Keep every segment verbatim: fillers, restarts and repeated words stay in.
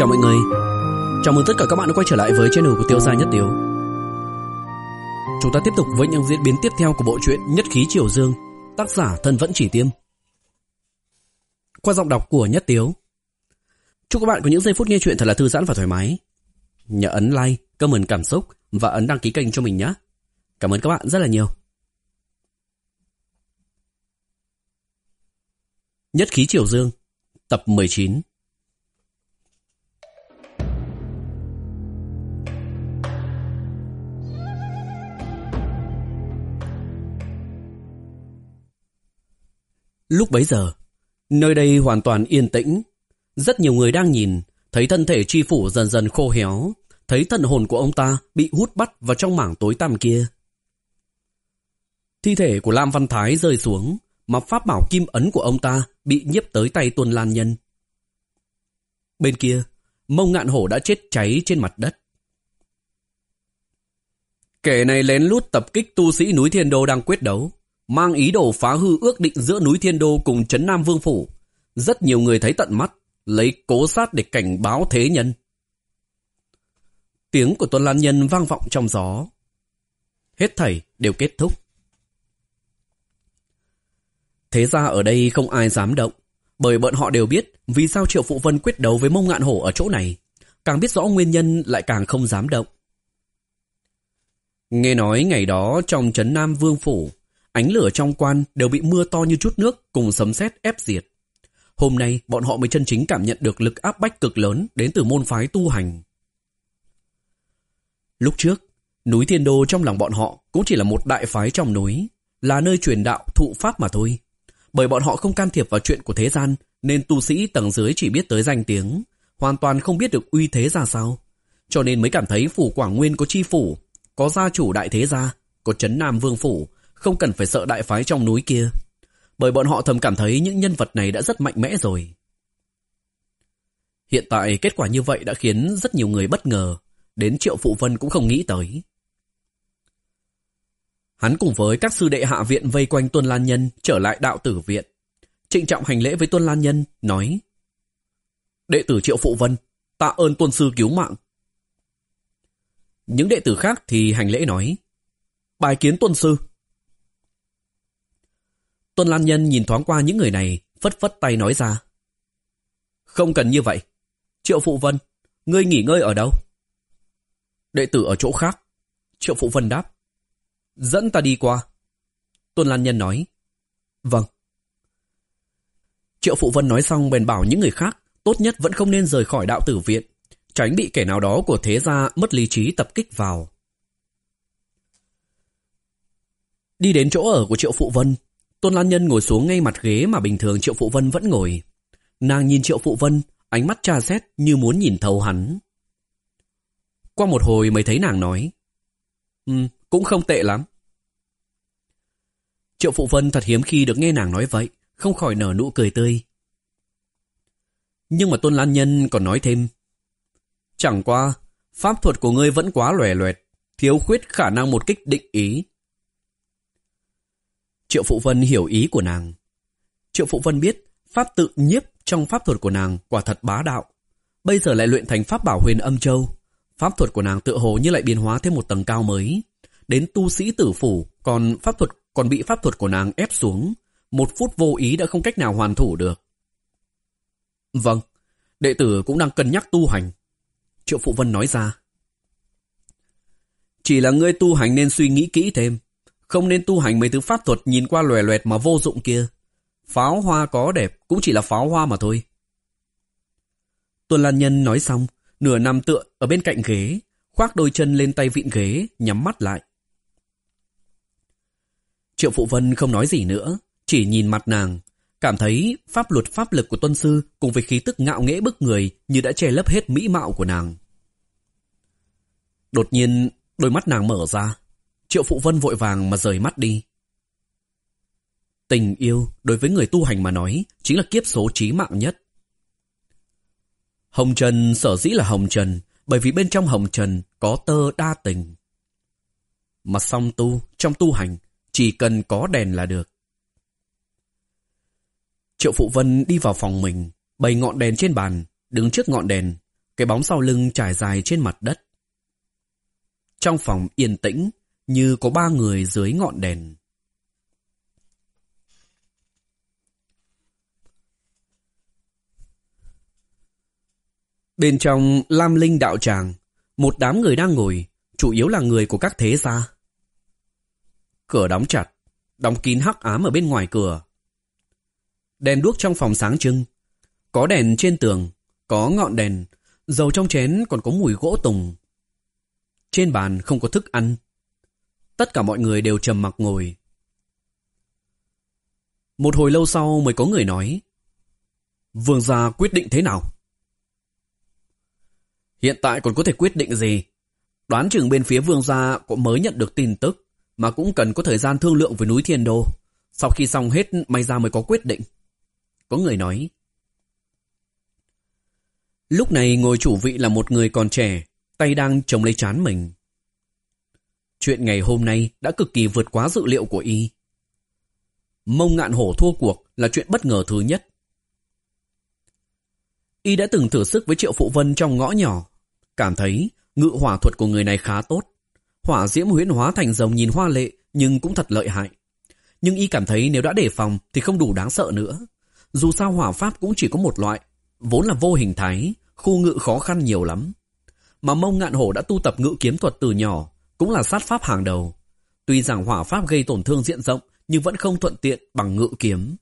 Chào mọi người, chào mừng tất cả các bạn đã quay trở lại với channel của Tiêu Gia Nhất Tiếu. Chúng ta tiếp tục với những diễn biến tiếp theo của bộ truyện Nhất Khí Triều Dương, tác giả Thân Vẫn Chỉ Tiêm, qua giọng đọc của Nhất Tiếu. Chúc các bạn có những giây phút nghe chuyện thật là thư giãn và thoải mái. Nhớ ấn like, comment cảm xúc và ấn đăng ký kênh cho mình nhé. Cảm ơn các bạn rất là nhiều. Nhất Khí Triều Dương, tập mười chín. Lúc bấy giờ, nơi đây hoàn toàn yên tĩnh. Rất nhiều người đang nhìn, thấy thân thể Tri Phủ dần dần khô héo, thấy thần hồn của ông ta bị hút bắt vào trong mảng tối tăm kia. Thi thể của Lam Văn Thái rơi xuống, mà pháp bảo kim ấn của ông ta bị nhiếp tới tay Tuân Lan Nhân. Bên kia, Mông Ngạn Hổ đã chết cháy trên mặt đất. Kẻ này lén lút tập kích tu sĩ núi Thiên Đô đang quyết đấu, mang ý đồ phá hư ước định giữa núi Thiên Đô cùng trấn Nam Vương Phủ. Rất nhiều người thấy tận mắt, lấy cố sát để cảnh báo thế nhân. Tiếng của Tuân Lan Nhân vang vọng trong gió. Hết thảy đều kết thúc. Thế ra ở đây không ai dám động, bởi bọn họ đều biết vì sao Triệu Phụ Vân quyết đấu với Mông Ngạn Hổ ở chỗ này. Càng biết rõ nguyên nhân lại càng không dám động. Nghe nói ngày đó trong trấn Nam Vương Phủ, ánh lửa trong quan đều bị mưa to như chút nước cùng sấm sét ép diệt. Hôm nay bọn họ mới chân chính cảm nhận được lực áp bách cực lớn đến từ môn phái tu hành. Lúc trước, núi Thiên Đô trong lòng bọn họ cũng chỉ là một đại phái trong núi, là nơi truyền đạo thụ pháp mà thôi. Bởi bọn họ không can thiệp vào chuyện của thế gian, nên tu sĩ tầng dưới chỉ biết tới danh tiếng, hoàn toàn không biết được uy thế ra sao. Cho nên mới cảm thấy Phủ Quảng Nguyên có chi phủ, có gia chủ đại thế gia, có trấn Nam Vương Phủ, không cần phải sợ đại phái trong núi kia. Bởi bọn họ thầm cảm thấy những nhân vật này đã rất mạnh mẽ rồi. Hiện tại kết quả như vậy đã khiến rất nhiều người bất ngờ, đến Triệu Phụ Vân cũng không nghĩ tới. Hắn cùng với các sư đệ hạ viện vây quanh Tuân Lan Nhân trở lại đạo tử viện. Trịnh trọng hành lễ với Tuân Lan Nhân, nói: Đệ tử Triệu Phụ Vân, tạ ơn Tuân sư cứu mạng. Những đệ tử khác thì hành lễ nói: Bài kiến Tuân sư. Tuân Lan Nhân nhìn thoáng qua những người này, phất phất tay nói ra: Không cần như vậy. Triệu Phụ Vân, ngươi nghỉ ngơi ở đâu? Đệ tử ở chỗ khác. Triệu Phụ Vân đáp: Dẫn ta đi qua. Tuân Lan Nhân nói: Vâng. Triệu Phụ Vân nói xong bèn bảo những người khác tốt nhất vẫn không nên rời khỏi đạo tử viện, tránh bị kẻ nào đó của thế gia mất lý trí tập kích vào. Đi đến chỗ ở của Triệu Phụ Vân, Tuân Lan Nhân ngồi xuống ngay mặt ghế mà bình thường Triệu Phụ Vân vẫn ngồi. Nàng nhìn Triệu Phụ Vân, ánh mắt tra xét như muốn nhìn thấu hắn. Qua một hồi mới thấy nàng nói: Ừ, cũng không tệ lắm. Triệu Phụ Vân thật hiếm khi được nghe nàng nói vậy, không khỏi nở nụ cười tươi. Nhưng mà Tuân Lan Nhân còn nói thêm: Chẳng qua, pháp thuật của ngươi vẫn quá lòe loẹt, thiếu khuyết khả năng một kích định ý. Triệu Phụ Vân hiểu ý của nàng. Triệu Phụ Vân biết pháp tự nhiếp trong pháp thuật của nàng quả thật bá đạo. Bây giờ lại luyện thành pháp bảo Huyền Âm Châu. Pháp thuật của nàng tựa hồ như lại biến hóa thêm một tầng cao mới. Đến tu sĩ tử phủ, còn pháp thuật còn bị pháp thuật của nàng ép xuống. Một phút vô ý đã không cách nào hoàn thủ được. Vâng, đệ tử cũng đang cân nhắc tu hành. Triệu Phụ Vân nói ra. Chỉ là ngươi tu hành nên suy nghĩ kỹ thêm. Không nên tu hành mấy thứ pháp thuật nhìn qua lòe loẹt mà vô dụng kia. Pháo hoa có đẹp cũng chỉ là pháo hoa mà thôi. Tuân Lan Nhân nói xong, nửa nằm tựa ở bên cạnh ghế, khoác đôi chân lên tay vịn ghế, nhắm mắt lại. Triệu Phụ Vân không nói gì nữa, chỉ nhìn mặt nàng, cảm thấy pháp luật pháp lực của Tuân sư cùng với khí tức ngạo nghễ bức người như đã che lấp hết mỹ mạo của nàng. Đột nhiên, đôi mắt nàng mở ra. Triệu Phụ Vân vội vàng mà rời mắt đi. Tình yêu đối với người tu hành mà nói chính là kiếp số chí mạng nhất. Hồng trần sở dĩ là hồng trần bởi vì bên trong hồng trần có tơ đa tình. Mà song tu, trong tu hành chỉ cần có đèn là được. Triệu Phụ Vân đi vào phòng mình, bày ngọn đèn trên bàn, đứng trước ngọn đèn, cái bóng sau lưng trải dài trên mặt đất. Trong phòng yên tĩnh như có ba người dưới ngọn đèn. Bên trong Lam Linh đạo tràng, một đám người đang ngồi, chủ yếu là người của các thế gia. Cửa đóng chặt, đóng kín hắc ám ở bên ngoài cửa. Đèn đuốc trong phòng sáng trưng, có đèn trên tường, có ngọn đèn, dầu trong chén còn có mùi gỗ tùng. Trên bàn không có thức ăn. Tất cả mọi người đều trầm mặc ngồi. Một hồi lâu sau mới có người nói: Vương gia quyết định thế nào? Hiện tại còn có thể quyết định gì? Đoán chừng bên phía vương gia cũng mới nhận được tin tức, mà cũng cần có thời gian thương lượng với núi Thiên Đô. Sau khi xong hết may ra mới có quyết định. Có người nói. Lúc này ngồi chủ vị là một người còn trẻ, tay đang chống lấy trán mình. Chuyện ngày hôm nay đã cực kỳ vượt quá dự liệu của y. Mông Ngạn Hổ thua cuộc là chuyện bất ngờ thứ nhất. Y đã từng thử sức với Triệu Phụ Vân trong ngõ nhỏ, cảm thấy ngự hỏa thuật của người này khá tốt. Hỏa diễm huyễn hóa thành rồng nhìn hoa lệ nhưng cũng thật lợi hại. Nhưng y cảm thấy nếu đã đề phòng thì không đủ đáng sợ nữa. Dù sao hỏa pháp cũng chỉ có một loại, vốn là vô hình thái, khu ngự khó khăn nhiều lắm. Mà Mông Ngạn Hổ đã tu tập ngự kiếm thuật từ nhỏ, cũng là sát pháp hàng đầu. Tuy rằng hỏa pháp gây tổn thương diện rộng nhưng vẫn không thuận tiện bằng ngự kiếm.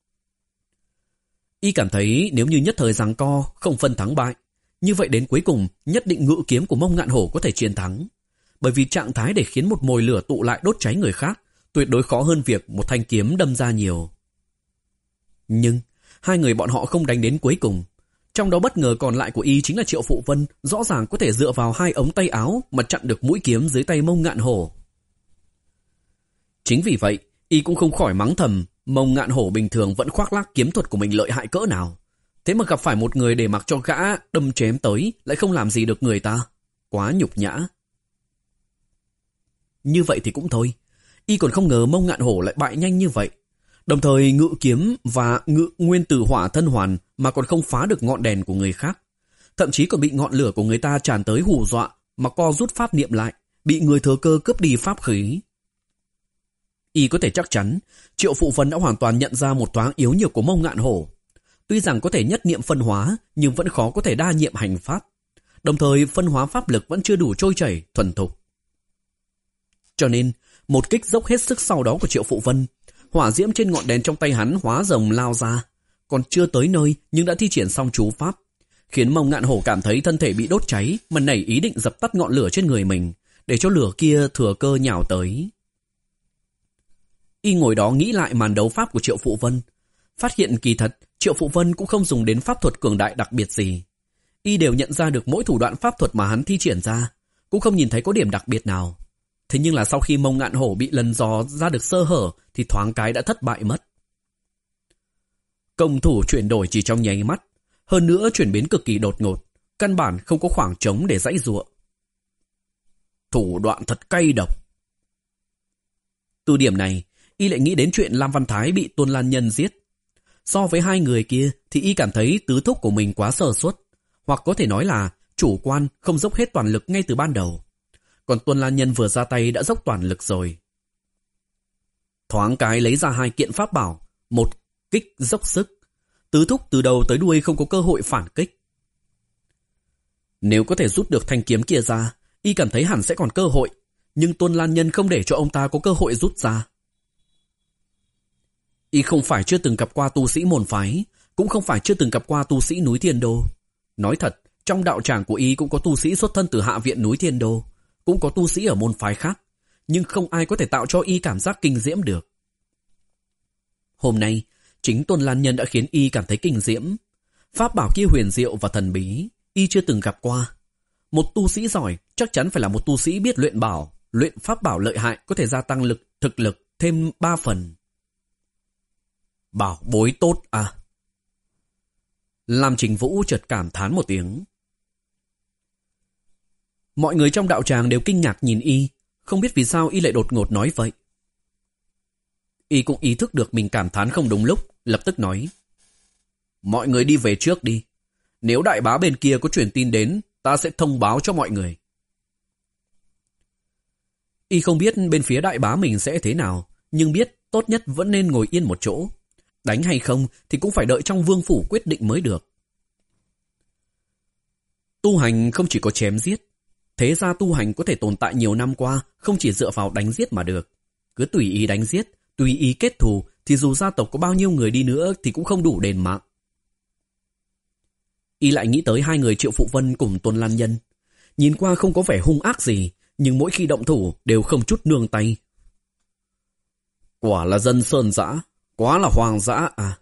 Y cảm thấy nếu như nhất thời giằng co, không phân thắng bại, như vậy đến cuối cùng nhất định ngự kiếm của Mông Ngạn Hổ có thể chiến thắng. Bởi vì trạng thái để khiến một mồi lửa tụ lại đốt cháy người khác tuyệt đối khó hơn việc một thanh kiếm đâm ra nhiều. Nhưng hai người bọn họ không đánh đến cuối cùng. Trong đó bất ngờ còn lại của y chính là Triệu Phụ Vân, rõ ràng có thể dựa vào hai ống tay áo mà chặn được mũi kiếm dưới tay Mông Ngạn Hổ. Chính vì vậy, y cũng không khỏi mắng thầm, Mông Ngạn Hổ bình thường vẫn khoác lác kiếm thuật của mình lợi hại cỡ nào. Thế mà gặp phải một người để mặc cho gã đâm chém tới, lại không làm gì được người ta. Quá nhục nhã. Như vậy thì cũng thôi. Y còn không ngờ Mông Ngạn Hổ lại bại nhanh như vậy. Đồng thời ngự kiếm và ngự nguyên tử hỏa thân hoàn mà còn không phá được ngọn đèn của người khác. Thậm chí còn bị ngọn lửa của người ta tràn tới hù dọa mà co rút pháp niệm lại, bị người thừa cơ cướp đi pháp khí. Y có thể chắc chắn Triệu Phụ Vân đã hoàn toàn nhận ra một thoáng yếu nhược của Mông Ngạn Hổ. Tuy rằng có thể nhất niệm phân hóa nhưng vẫn khó có thể đa nhiệm hành pháp. Đồng thời phân hóa pháp lực vẫn chưa đủ trôi chảy, thuần thục. Cho nên một kích dốc hết sức sau đó của Triệu Phụ Vân, hỏa diễm trên ngọn đèn trong tay hắn hóa rồng lao ra, còn chưa tới nơi nhưng đã thi triển xong chú pháp, khiến Mông Ngạn Hổ cảm thấy thân thể bị đốt cháy mà nảy ý định dập tắt ngọn lửa trên người mình, để cho lửa kia thừa cơ nhào tới. Y ngồi đó nghĩ lại màn đấu pháp của Triệu Phụ Vân, phát hiện kỳ thật Triệu Phụ Vân cũng không dùng đến pháp thuật cường đại đặc biệt gì. Y đều nhận ra được mỗi thủ đoạn pháp thuật mà hắn thi triển ra, cũng không nhìn thấy có điểm đặc biệt nào. Thế nhưng là sau khi Mông Ngạn Hổ bị lần dò ra được sơ hở thì thoáng cái đã thất bại mất. Công thủ chuyển đổi chỉ trong nháy mắt, hơn nữa chuyển biến cực kỳ đột ngột, căn bản không có khoảng trống để giãy giụa. Thủ đoạn thật cay độc. Từ điểm này, y lại nghĩ đến chuyện Lam Văn Thái bị Tuân Lan Nhân giết. So với hai người kia thì y cảm thấy tứ thúc của mình quá sơ suất, hoặc có thể nói là chủ quan không dốc hết toàn lực ngay từ ban đầu. Còn Tuân Lan Nhân vừa ra tay đã dốc toàn lực rồi. Thoáng cái lấy ra hai kiện pháp bảo, một kích dốc sức. Tứ thúc từ đầu tới đuôi không có cơ hội phản kích. Nếu có thể rút được thanh kiếm kia ra, y cảm thấy hẳn sẽ còn cơ hội, nhưng Tuân Lan Nhân không để cho ông ta có cơ hội rút ra. Y không phải chưa từng gặp qua tu sĩ môn phái, cũng không phải chưa từng gặp qua tu sĩ núi Thiên Đô. Nói thật, trong đạo tràng của y cũng có tu sĩ xuất thân từ hạ viện núi Thiên Đô, cũng có tu sĩ ở môn phái khác, nhưng không ai có thể tạo cho y cảm giác kinh diễm được. Hôm nay, chính Tuân Lan Nhân đã khiến y cảm thấy kinh diễm. Pháp bảo kia huyền diệu và thần bí, y chưa từng gặp qua. Một tu sĩ giỏi chắc chắn phải là một tu sĩ biết luyện bảo, luyện pháp bảo lợi hại có thể gia tăng lực, thực lực thêm ba phần. Bảo bối tốt à? Lam Trình Vũ chợt cảm thán một tiếng. Mọi người trong đạo tràng đều kinh ngạc nhìn y, không biết vì sao y lại đột ngột nói vậy. Y cũng ý thức được mình cảm thán không đúng lúc, lập tức nói: Mọi người đi về trước đi. Nếu đại bá bên kia có truyền tin đến, ta sẽ thông báo cho mọi người. Y không biết bên phía đại bá mình sẽ thế nào, nhưng biết tốt nhất vẫn nên ngồi yên một chỗ. Đánh hay không thì cũng phải đợi trong vương phủ quyết định mới được. Tu hành không chỉ có chém giết. Thế ra tu hành có thể tồn tại nhiều năm qua, không chỉ dựa vào đánh giết mà được. Cứ tùy ý đánh giết, tùy ý kết thù, thì dù gia tộc có bao nhiêu người đi nữa thì cũng không đủ đền mạng. Y lại nghĩ tới hai người Triệu Phụ Vân cùng Tôn Lan Nhân. Nhìn qua không có vẻ hung ác gì, nhưng mỗi khi động thủ đều không chút nương tay. Quả là dân sơn dã, quá là hoang dã à.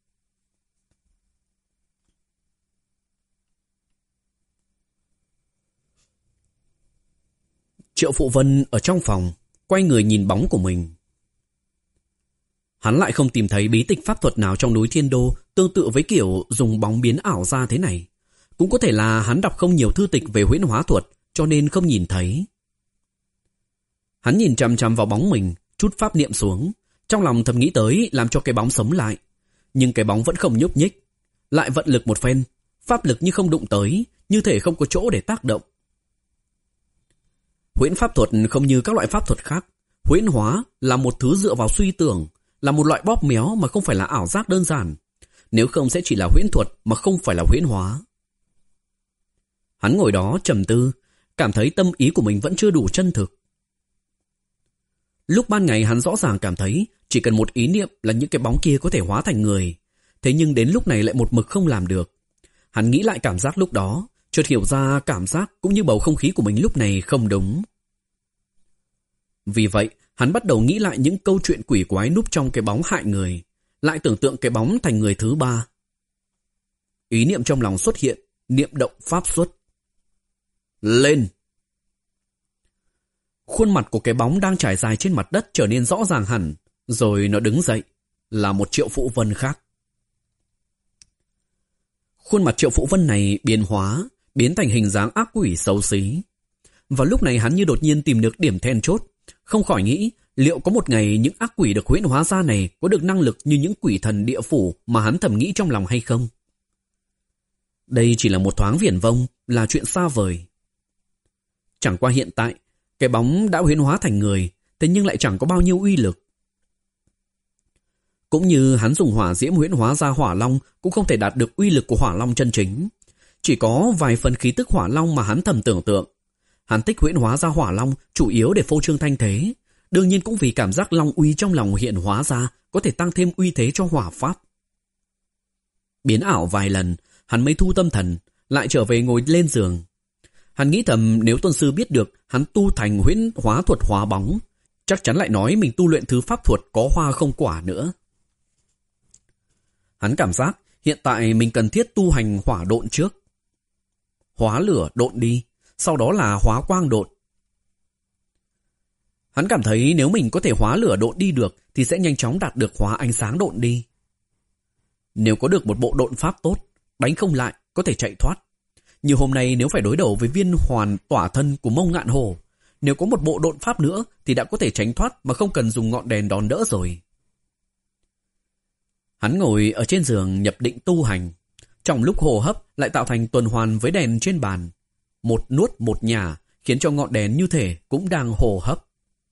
Triệu Phụ Vân ở trong phòng, quay người nhìn bóng của mình. Hắn lại không tìm thấy bí tịch pháp thuật nào trong núi Thiên Đô tương tự với kiểu dùng bóng biến ảo ra thế này. Cũng có thể là hắn đọc không nhiều thư tịch về huyễn hóa thuật, cho nên không nhìn thấy. Hắn nhìn chằm chằm vào bóng mình, chút pháp niệm xuống, trong lòng thầm nghĩ tới làm cho cái bóng sống lại. Nhưng cái bóng vẫn không nhúc nhích. Lại vận lực một phen, pháp lực như không đụng tới, như thể không có chỗ để tác động. Huyễn pháp thuật không như các loại pháp thuật khác. Huyễn hóa là một thứ dựa vào suy tưởng, là một loại bóp méo mà không phải là ảo giác đơn giản. Nếu không sẽ chỉ là huyễn thuật mà không phải là huyễn hóa. Hắn ngồi đó trầm tư, cảm thấy tâm ý của mình vẫn chưa đủ chân thực. Lúc ban ngày hắn rõ ràng cảm thấy chỉ cần một ý niệm là những cái bóng kia có thể hóa thành người. Thế nhưng đến lúc này lại một mực không làm được. Hắn nghĩ lại cảm giác lúc đó, chợt hiểu ra cảm giác cũng như bầu không khí của mình lúc này không đúng. Vì vậy, hắn bắt đầu nghĩ lại những câu chuyện quỷ quái núp trong cái bóng hại người, lại tưởng tượng cái bóng thành người thứ ba. Ý niệm trong lòng xuất hiện, niệm động pháp xuất. Lên! Khuôn mặt của cái bóng đang trải dài trên mặt đất trở nên rõ ràng hẳn, rồi nó đứng dậy, là một Triệu Phụ Vân khác. Khuôn mặt Triệu Phụ Vân này biến hóa, biến thành hình dáng ác quỷ xấu xí. Và lúc này hắn như đột nhiên tìm được điểm then chốt, không khỏi nghĩ liệu có một ngày những ác quỷ được huyễn hóa ra này có được năng lực như những quỷ thần địa phủ mà hắn thầm nghĩ trong lòng hay không. Đây chỉ là một thoáng viển vông, là chuyện xa vời. Chẳng qua hiện tại, cái bóng đã huyễn hóa thành người, thế nhưng lại chẳng có bao nhiêu uy lực. Cũng như hắn dùng hỏa diễm huyễn hóa ra hỏa long cũng không thể đạt được uy lực của hỏa long chân chính. Chỉ có vài phần khí tức hỏa long mà hắn thầm tưởng tượng. Hắn thích huyễn hóa ra hỏa long chủ yếu để phô trương thanh thế, đương nhiên cũng vì cảm giác long uy trong lòng hiện hóa ra có thể tăng thêm uy thế cho hỏa pháp. Biến ảo vài lần, hắn mới thu tâm thần, lại trở về ngồi lên giường. Hắn nghĩ thầm nếu tôn sư biết được hắn tu thành huyễn hóa thuật hóa bóng, chắc chắn lại nói mình tu luyện thứ pháp thuật có hoa không quả nữa. Hắn cảm giác hiện tại mình cần thiết tu hành hỏa độn trước. Hóa lửa độn đi, sau đó là hóa quang độn. Hắn cảm thấy nếu mình có thể hóa lửa độn đi được thì sẽ nhanh chóng đạt được hóa ánh sáng độn đi. Nếu có được một bộ độn pháp tốt, đánh không lại, có thể chạy thoát. Như hôm nay nếu phải đối đầu với viên hoàn tỏa thân của Mông Ngạn Hổ, nếu có một bộ độn pháp nữa thì đã có thể tránh thoát mà không cần dùng ngọn đèn đón đỡ rồi. Hắn ngồi ở trên giường nhập định tu hành. Trong lúc hô hấp lại tạo thành tuần hoàn với đèn trên bàn. Một nuốt một nhả khiến cho ngọn đèn như thể cũng đang hô hấp.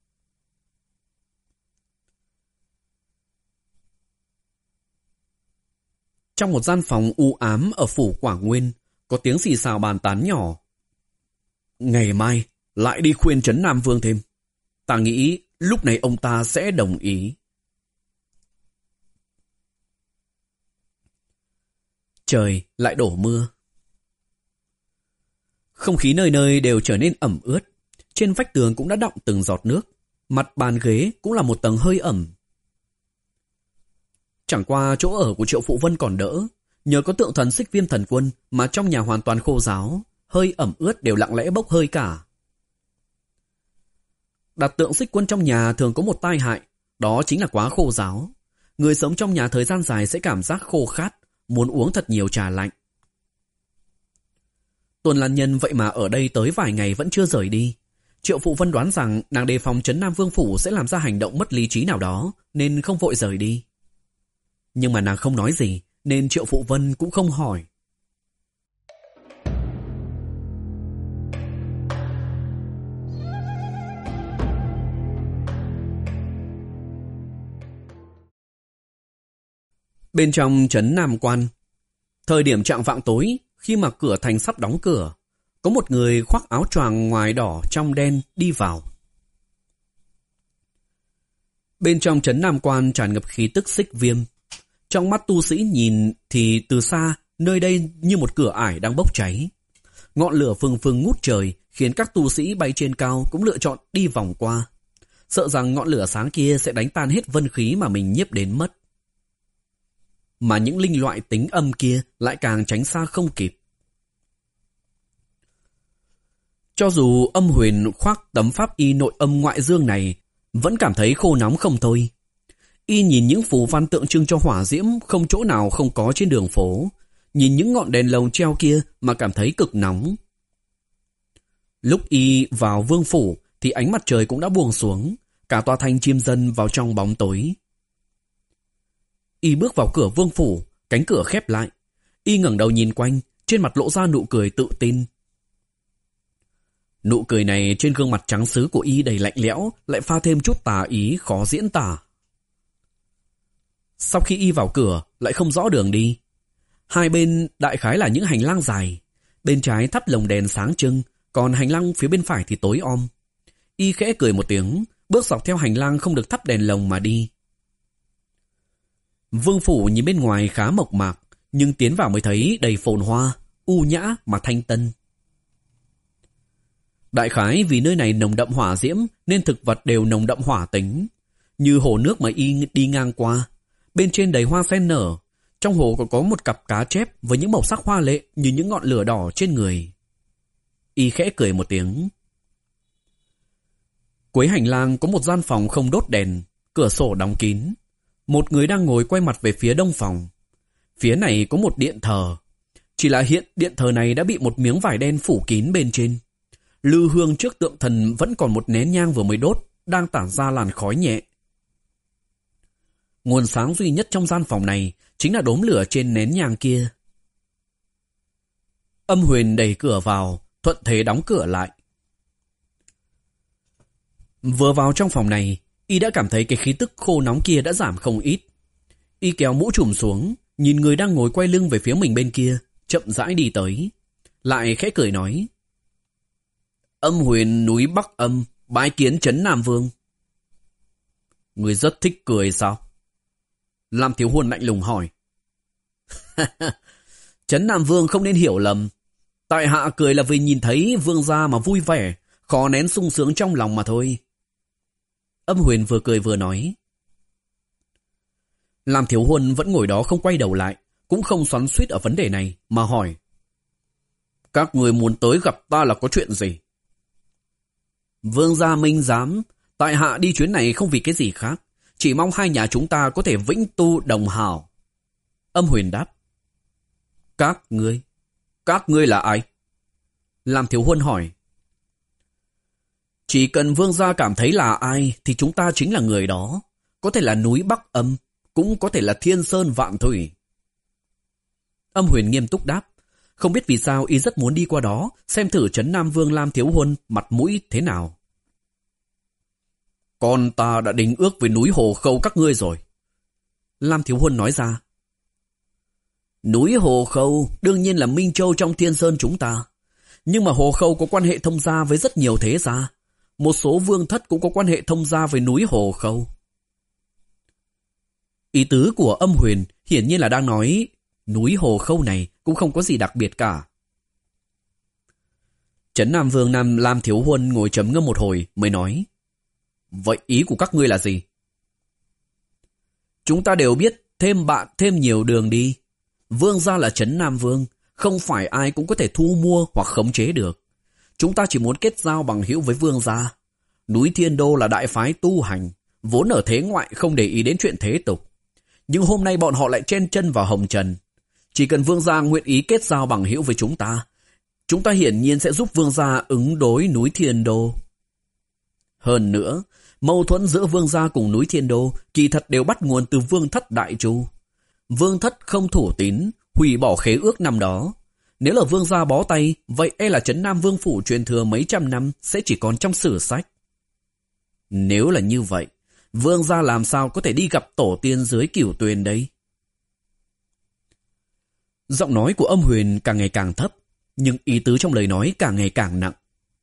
Trong một gian phòng u ám ở phủ Quảng Nguyên, có tiếng xì xào bàn tán nhỏ. Ngày mai lại đi khuyên trấn Nam Vương thêm. Ta nghĩ lúc này ông ta sẽ đồng ý. Trời lại đổ mưa. Không khí nơi nơi đều trở nên ẩm ướt. Trên vách tường cũng đã đọng từng giọt nước. Mặt bàn ghế cũng là một tầng hơi ẩm. Chẳng qua chỗ ở của Triệu Phụ Vân còn đỡ. Nhờ có tượng thần Xích Viêm Thần Quân mà trong nhà hoàn toàn khô ráo, hơi ẩm ướt đều lặng lẽ bốc hơi cả. Đặt tượng Xích Quân trong nhà thường có một tai hại, đó chính là quá khô ráo. Người sống trong nhà thời gian dài sẽ cảm giác khô khát, muốn uống thật nhiều trà lạnh. Tôn Lan Nhân vậy mà ở đây tới vài ngày vẫn chưa rời đi. Triệu Phụ Vân đoán rằng nàng đề phòng trấn Nam Vương Phủ sẽ làm ra hành động mất lý trí nào đó, nên không vội rời đi. Nhưng mà nàng không nói gì, nên Triệu Phụ Vân cũng không hỏi. Bên trong trấn Nam Quan, thời điểm chạng vạng tối, khi mà cửa thành sắp đóng cửa, có một người khoác áo choàng ngoài đỏ trong đen đi vào. Bên trong trấn Nam Quan tràn ngập khí tức xích viêm. Trong mắt tu sĩ nhìn thì từ xa, nơi đây như một cửa ải đang bốc cháy. Ngọn lửa phừng phừng ngút trời khiến các tu sĩ bay trên cao cũng lựa chọn đi vòng qua, sợ rằng ngọn lửa sáng kia sẽ đánh tan hết vân khí mà mình nhiếp đến mất. Mà những linh loại tính âm kia lại càng tránh xa không kịp. Cho dù Âm Huyền khoác tấm pháp y nội âm ngoại dương này, vẫn cảm thấy khô nóng không thôi. Y nhìn những phù văn tượng trưng cho hỏa diễm không chỗ nào không có trên đường phố, nhìn những ngọn đèn lồng treo kia mà cảm thấy cực nóng. Lúc Y vào vương phủ thì ánh mặt trời cũng đã buông xuống, cả tòa thành chìm dần vào trong bóng tối. Y bước vào cửa vương phủ, cánh cửa khép lại. Y ngẩng đầu nhìn quanh, trên mặt lộ ra nụ cười tự tin. Nụ cười này trên gương mặt trắng sứ của Y đầy lạnh lẽo, lại pha thêm chút tà ý khó diễn tả. Sau khi Y vào cửa, lại không rõ đường đi. Hai bên đại khái là những hành lang dài. Bên trái thắp lồng đèn sáng trưng, còn hành lang phía bên phải thì tối om. Y khẽ cười một tiếng, bước dọc theo hành lang không được thắp đèn lồng mà đi. Vương phủ nhìn bên ngoài khá mộc mạc, nhưng tiến vào mới thấy đầy phồn hoa, u nhã mà thanh tân. Đại khái vì nơi này nồng đậm hỏa diễm nên thực vật đều nồng đậm hỏa tính. Như hồ nước mà Y đi ngang qua, bên trên đầy hoa sen nở, trong hồ còn có một cặp cá chép với những màu sắc hoa lệ như những ngọn lửa đỏ trên người. Y khẽ cười một tiếng. Cuối hành lang có một gian phòng không đốt đèn, cửa sổ đóng kín. Một người đang ngồi quay mặt về phía đông phòng. Phía này có một điện thờ. Chỉ là hiện điện thờ này đã bị một miếng vải đen phủ kín bên trên. Lư hương trước tượng thần vẫn còn một nén nhang vừa mới đốt, đang tản ra làn khói nhẹ. Nguồn sáng duy nhất trong gian phòng này chính là đốm lửa trên nén nhang kia. Âm Huyền đẩy cửa vào, thuận thế đóng cửa lại. Vừa vào trong phòng này, Y đã cảm thấy cái khí tức khô nóng kia đã giảm không ít. Y kéo mũ trùm xuống, nhìn người đang ngồi quay lưng về phía mình bên kia, chậm rãi đi tới. Lại khẽ cười nói: Âm Huyền núi Bắc Âm, bái kiến trấn Nam Vương. Người rất thích cười sao? Lam Thiếu Huân lạnh lùng hỏi. Trấn Nam Vương không nên hiểu lầm. Tại hạ cười là vì nhìn thấy vương gia mà vui vẻ, khó nén sung sướng trong lòng mà thôi. Âm Huyền vừa cười vừa nói. Lam Thiếu Huân vẫn ngồi đó không quay đầu lại, cũng không xoắn xuýt ở vấn đề này, mà hỏi: Các người muốn tới gặp ta là có chuyện gì? Vương gia minh giám, tại hạ đi chuyến này không vì cái gì khác, chỉ mong hai nhà chúng ta có thể vĩnh tu đồng hảo. Âm Huyền đáp. Các ngươi? Các ngươi là ai? Lam Thiếu Huân hỏi. Chỉ cần vương gia cảm thấy là ai thì chúng ta chính là người đó. Có thể là núi Bắc Âm, cũng có thể là Thiên Sơn Vạn Thủy. Âm Huyền nghiêm túc đáp. Không biết vì sao Y rất muốn đi qua đó, xem thử trấn Nam Vương Lam Thiếu Huân mặt mũi thế nào. Con ta đã đính ước với núi Hồ Khâu các ngươi rồi. Lam Thiếu Huân nói ra. Núi Hồ Khâu đương nhiên là Minh Châu trong Thiên Sơn chúng ta. Nhưng mà Hồ Khâu có quan hệ thông gia với rất nhiều thế gia. Một số vương thất cũng có quan hệ thông gia với núi Hồ Khâu. Ý tứ của Âm Huyền hiển nhiên là đang nói núi Hồ Khâu này cũng không có gì đặc biệt cả. Trấn Nam Vương Nam Lam Thiếu Huân ngồi trầm ngâm một hồi mới nói. Vậy ý của các ngươi là gì? Chúng ta đều biết thêm bạn thêm nhiều đường đi. Vương gia là Trấn Nam Vương, không phải ai cũng có thể thu mua hoặc khống chế được. Chúng ta chỉ muốn kết giao bằng hữu với vương gia. Núi Thiên Đô là đại phái tu hành, vốn ở thế ngoại không để ý đến chuyện thế tục. Nhưng hôm nay bọn họ lại chen chân vào hồng trần. Chỉ cần vương gia nguyện ý kết giao bằng hữu với chúng ta, chúng ta hiển nhiên sẽ giúp vương gia ứng đối núi Thiên Đô. Hơn nữa, mâu thuẫn giữa vương gia cùng núi Thiên Đô kỳ thật đều bắt nguồn từ vương thất Đại Chu. Vương thất không thủ tín, hủy bỏ khế ước năm đó. Nếu là vương gia bó tay, vậy e là trấn Nam Vương phủ truyền thừa mấy trăm năm sẽ chỉ còn trong sử sách. Nếu là như vậy, vương gia làm sao có thể đi gặp tổ tiên dưới Cửu Tuyền đấy? Giọng nói của Âm Huyền càng ngày càng thấp, nhưng ý tứ trong lời nói càng ngày càng nặng.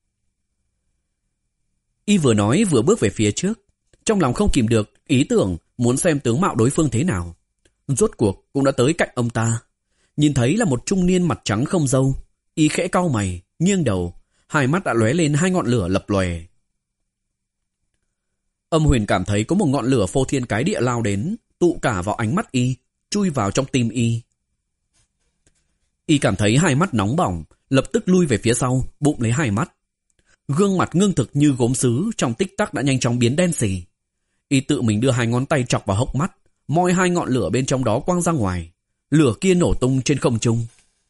Y vừa nói vừa bước về phía trước, trong lòng không kìm được ý tưởng muốn xem tướng mạo đối phương thế nào. Rốt cuộc cũng đã tới cạnh ông ta. Nhìn thấy là một trung niên mặt trắng không râu. Y khẽ cau mày, nghiêng đầu, hai mắt đã lóe lên hai ngọn lửa lập lòe. Âm Huyền cảm thấy có một ngọn lửa phô thiên cái địa lao đến, tụ cả vào ánh mắt Y, chui vào trong tim Y. Y cảm thấy hai mắt nóng bỏng, lập tức lui về phía sau, bụng lấy hai mắt. Gương mặt ngưng thực như gốm sứ trong tích tắc đã nhanh chóng biến đen xì. Y tự mình đưa hai ngón tay chọc vào hốc mắt, moi hai ngọn lửa bên trong đó quăng ra ngoài. Lửa kia nổ tung trên không trung.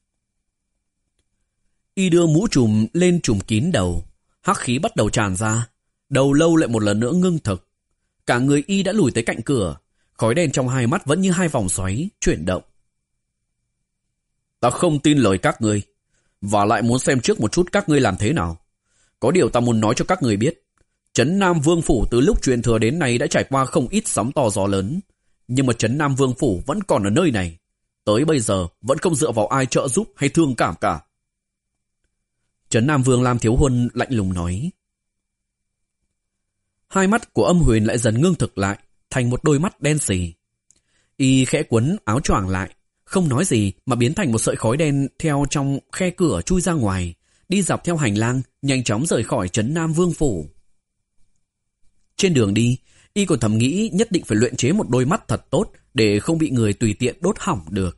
Y đưa mũ trùm lên trùm kín đầu, hắc khí bắt đầu tràn ra, đầu lâu lại một lần nữa ngưng thực. Cả người Y đã lùi tới cạnh cửa, khói đen trong hai mắt vẫn như hai vòng xoáy chuyển động. Ta không tin lời các ngươi, và lại muốn xem trước một chút các ngươi làm thế nào. Có điều ta muốn nói cho các ngươi biết, Trấn Nam Vương Phủ từ lúc truyền thừa đến nay đã trải qua không ít sóng to gió lớn, nhưng mà Trấn Nam Vương Phủ vẫn còn ở nơi này, tới bây giờ vẫn không dựa vào ai trợ giúp hay thương cảm cả. Trấn Nam Vương Lam Thiếu Huân lạnh lùng nói. Hai mắt của Âm Huyền lại dần ngưng thực lại, thành một đôi mắt đen sì. Y khẽ quấn áo choàng lại, không nói gì mà biến thành một sợi khói đen theo trong khe cửa chui ra ngoài, đi dọc theo hành lang, nhanh chóng rời khỏi Trấn Nam Vương Phủ. Trên đường đi, Y còn thầm nghĩ nhất định phải luyện chế một đôi mắt thật tốt để không bị người tùy tiện đốt hỏng được.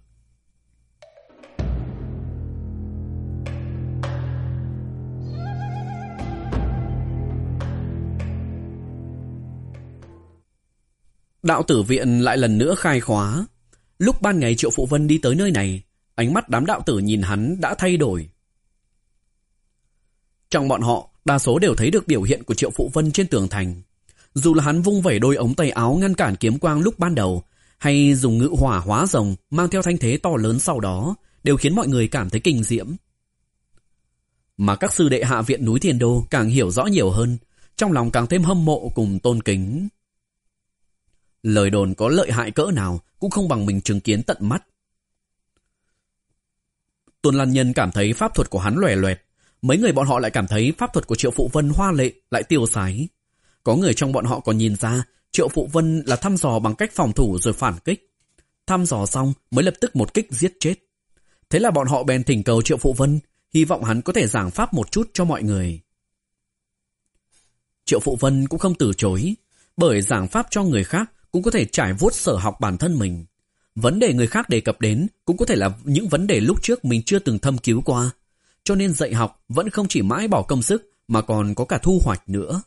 Đạo tử viện lại lần nữa khai khóa. Lúc ban ngày Triệu Phụ Vân đi tới nơi này, ánh mắt đám đạo tử nhìn hắn đã thay đổi. Trong bọn họ, đa số đều thấy được biểu hiện của Triệu Phụ Vân trên tường thành. Dù là hắn vung vẩy đôi ống tay áo ngăn cản kiếm quang lúc ban đầu, hay dùng ngự hỏa hóa rồng mang theo thanh thế to lớn sau đó, đều khiến mọi người cảm thấy kinh diễm. Mà các sư đệ hạ viện núi Thiên Đô càng hiểu rõ nhiều hơn, trong lòng càng thêm hâm mộ cùng tôn kính. Lời đồn có lợi hại cỡ nào cũng không bằng mình chứng kiến tận mắt. Tôn Lan Nhân cảm thấy pháp thuật của hắn lòe loẹt, mấy người bọn họ lại cảm thấy pháp thuật của Triệu Phụ Vân hoa lệ lại tiêu sái. Có người trong bọn họ còn nhìn ra Triệu Phụ Vân là thăm dò bằng cách phòng thủ rồi phản kích. Thăm dò xong mới lập tức một kích giết chết. Thế là bọn họ bèn thỉnh cầu Triệu Phụ Vân, hy vọng hắn có thể giảng pháp một chút cho mọi người. Triệu Phụ Vân cũng không từ chối, bởi giảng pháp cho người khác cũng có thể trải vuốt sở học bản thân mình. Vấn đề người khác đề cập đến cũng có thể là những vấn đề lúc trước mình chưa từng thâm cứu qua. Cho nên dạy học vẫn không chỉ mãi bỏ công sức mà còn có cả thu hoạch nữa.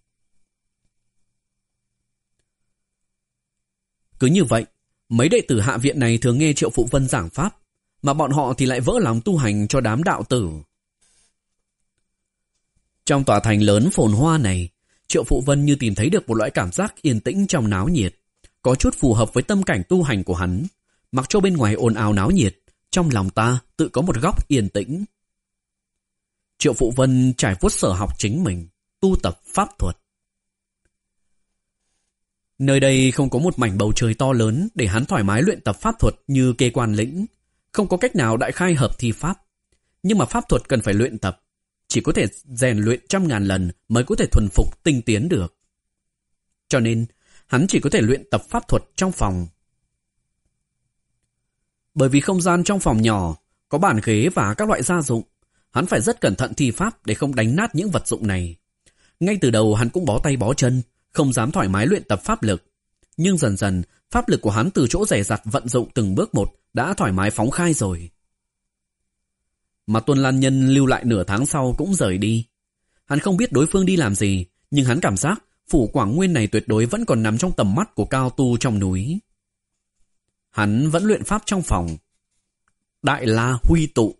Cứ như vậy, mấy đệ tử hạ viện này thường nghe Triệu Phụ Vân giảng pháp, mà bọn họ thì lại vỡ lòng tu hành cho đám đạo tử. Trong tòa thành lớn phồn hoa này, Triệu Phụ Vân như tìm thấy được một loại cảm giác yên tĩnh trong náo nhiệt, có chút phù hợp với tâm cảnh tu hành của hắn. Mặc cho bên ngoài ồn ào náo nhiệt, trong lòng ta tự có một góc yên tĩnh. Triệu Phụ Vân trải vuốt sở học chính mình, tu tập pháp thuật. Nơi đây không có một mảnh bầu trời to lớn để hắn thoải mái luyện tập pháp thuật như Kê Quan Lĩnh, không có cách nào đại khai hợp thi pháp. Nhưng mà pháp thuật cần phải luyện tập, chỉ có thể rèn luyện trăm ngàn lần mới có thể thuần phục tinh tiến được. Cho nên, hắn chỉ có thể luyện tập pháp thuật trong phòng. Bởi vì không gian trong phòng nhỏ, có bàn ghế và các loại gia dụng, hắn phải rất cẩn thận thi pháp để không đánh nát những vật dụng này. Ngay từ đầu hắn cũng bó tay bó chân, không dám thoải mái luyện tập pháp lực. Nhưng dần dần, pháp lực của hắn từ chỗ rẻ rặt vận dụng từng bước một đã thoải mái phóng khai rồi. Mà Tôn Lan Nhân lưu lại nửa tháng sau cũng rời đi. Hắn không biết đối phương đi làm gì, nhưng hắn cảm giác phủ Quảng Nguyên này tuyệt đối vẫn còn nằm trong tầm mắt của cao tu trong núi. Hắn vẫn luyện pháp trong phòng. Đại La huy tụ.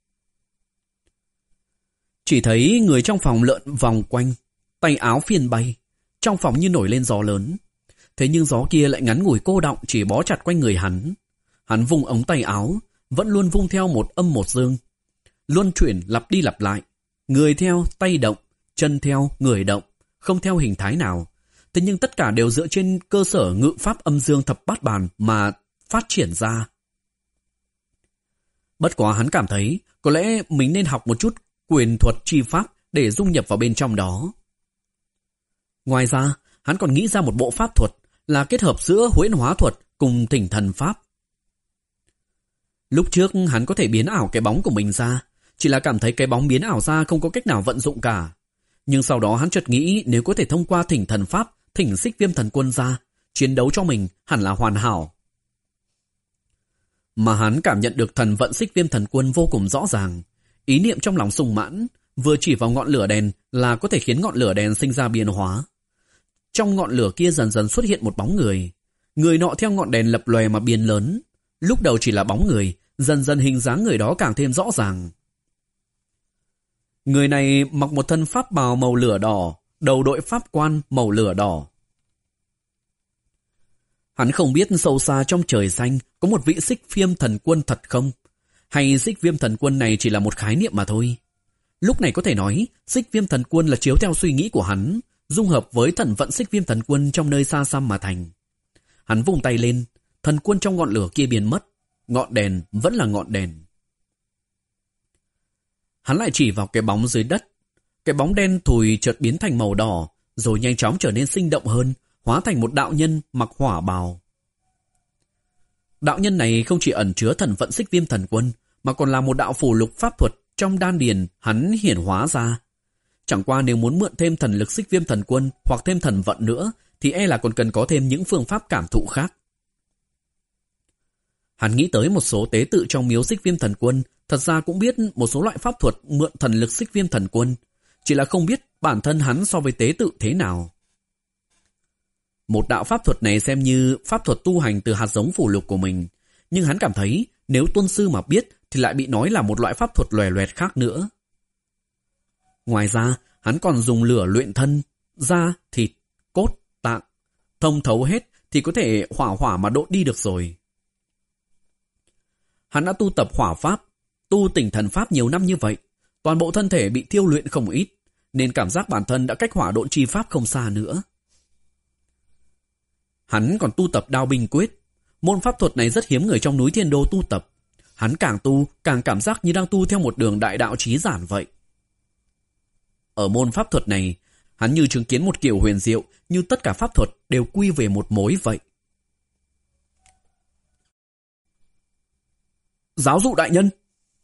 Chỉ thấy người trong phòng lượn vòng quanh, tay áo phiên bay, trong phòng như nổi lên gió lớn. Thế nhưng gió kia lại ngắn ngủi cô đọng chỉ bó chặt quanh người hắn. Hắn vung ống tay áo, vẫn luôn vung theo một âm một dương. Luân chuyển lặp đi lặp lại, người theo tay động, chân theo người động, không theo hình thái nào. Thế nhưng tất cả đều dựa trên cơ sở ngự pháp âm dương thập bát bàn mà phát triển ra. Bất quá hắn cảm thấy có lẽ mình nên học một chút quyền thuật chi pháp để dung nhập vào bên trong đó. Ngoài ra, hắn còn nghĩ ra một bộ pháp thuật là kết hợp giữa huyễn hóa thuật cùng thỉnh thần pháp. Lúc trước hắn có thể biến ảo cái bóng của mình ra, chỉ là cảm thấy cái bóng biến ảo ra không có cách nào vận dụng cả. Nhưng sau đó hắn chợt nghĩ nếu có thể thông qua thỉnh thần pháp, thỉnh Xích Viêm Thần Quân ra, chiến đấu cho mình hẳn là hoàn hảo. Mà hắn cảm nhận được thần vận Xích Viêm Thần Quân vô cùng rõ ràng. Ý niệm trong lòng sung mãn, vừa chỉ vào ngọn lửa đèn là có thể khiến ngọn lửa đèn sinh ra biến hóa. Trong ngọn lửa kia dần dần xuất hiện một bóng người. Người nọ theo ngọn đèn lập lòe mà biến lớn. Lúc đầu chỉ là bóng người, dần dần hình dáng người đó càng thêm rõ ràng. Người này mặc một thân pháp bào màu lửa đỏ, đầu đội pháp quan màu lửa đỏ. Hắn không biết sâu xa trong trời xanh có một vị Xích Viêm Thần Quân thật không, hay Xích Viêm Thần Quân này chỉ là một khái niệm mà thôi. Lúc này có thể nói Xích Viêm Thần Quân là chiếu theo suy nghĩ của hắn, dung hợp với thần vận Xích Viêm Thần Quân trong nơi xa xăm mà thành. Hắn vung tay lên, thần quân trong ngọn lửa kia biến mất, ngọn đèn vẫn là ngọn đèn. Hắn lại chỉ vào cái bóng dưới đất. Cái bóng đen thùi chợt biến thành màu đỏ, rồi nhanh chóng trở nên sinh động hơn, hóa thành một đạo nhân mặc hỏa bào. Đạo nhân này không chỉ ẩn chứa thần vận Xích Viêm Thần Quân, mà còn là một đạo phù lục pháp thuật trong đan điền hắn hiển hóa ra. Chẳng qua nếu muốn mượn thêm thần lực Xích Viêm Thần Quân hoặc thêm thần vận nữa, thì e là còn cần có thêm những phương pháp cảm thụ khác. Hắn nghĩ tới một số tế tự trong miếu Xích Viêm Thần Quân, thật ra cũng biết một số loại pháp thuật mượn thần lực Xích Viêm Thần Quân, chỉ là không biết bản thân hắn so với tế tự thế nào. Một đạo pháp thuật này xem như pháp thuật tu hành từ hạt giống phù lục của mình, nhưng hắn cảm thấy nếu tôn sư mà biết thì lại bị nói là một loại pháp thuật lòe loẹt khác nữa. Ngoài ra, hắn còn dùng lửa luyện thân, da, thịt, cốt, tạng, thông thấu hết thì có thể hỏa hỏa mà độ đi được rồi. Hắn đã tu tập hỏa pháp, tu tỉnh thần pháp nhiều năm như vậy, toàn bộ thân thể bị thiêu luyện không ít, nên cảm giác bản thân đã cách hỏa độn chi pháp không xa nữa. Hắn còn tu tập đao binh quyết, môn pháp thuật này rất hiếm người trong núi Thiên Đô tu tập. Hắn càng tu, càng cảm giác như đang tu theo một đường đại đạo chí giản vậy. Ở môn pháp thuật này, hắn như chứng kiến một kiểu huyền diệu, như tất cả pháp thuật đều quy về một mối vậy. Giáo dụ đại nhân!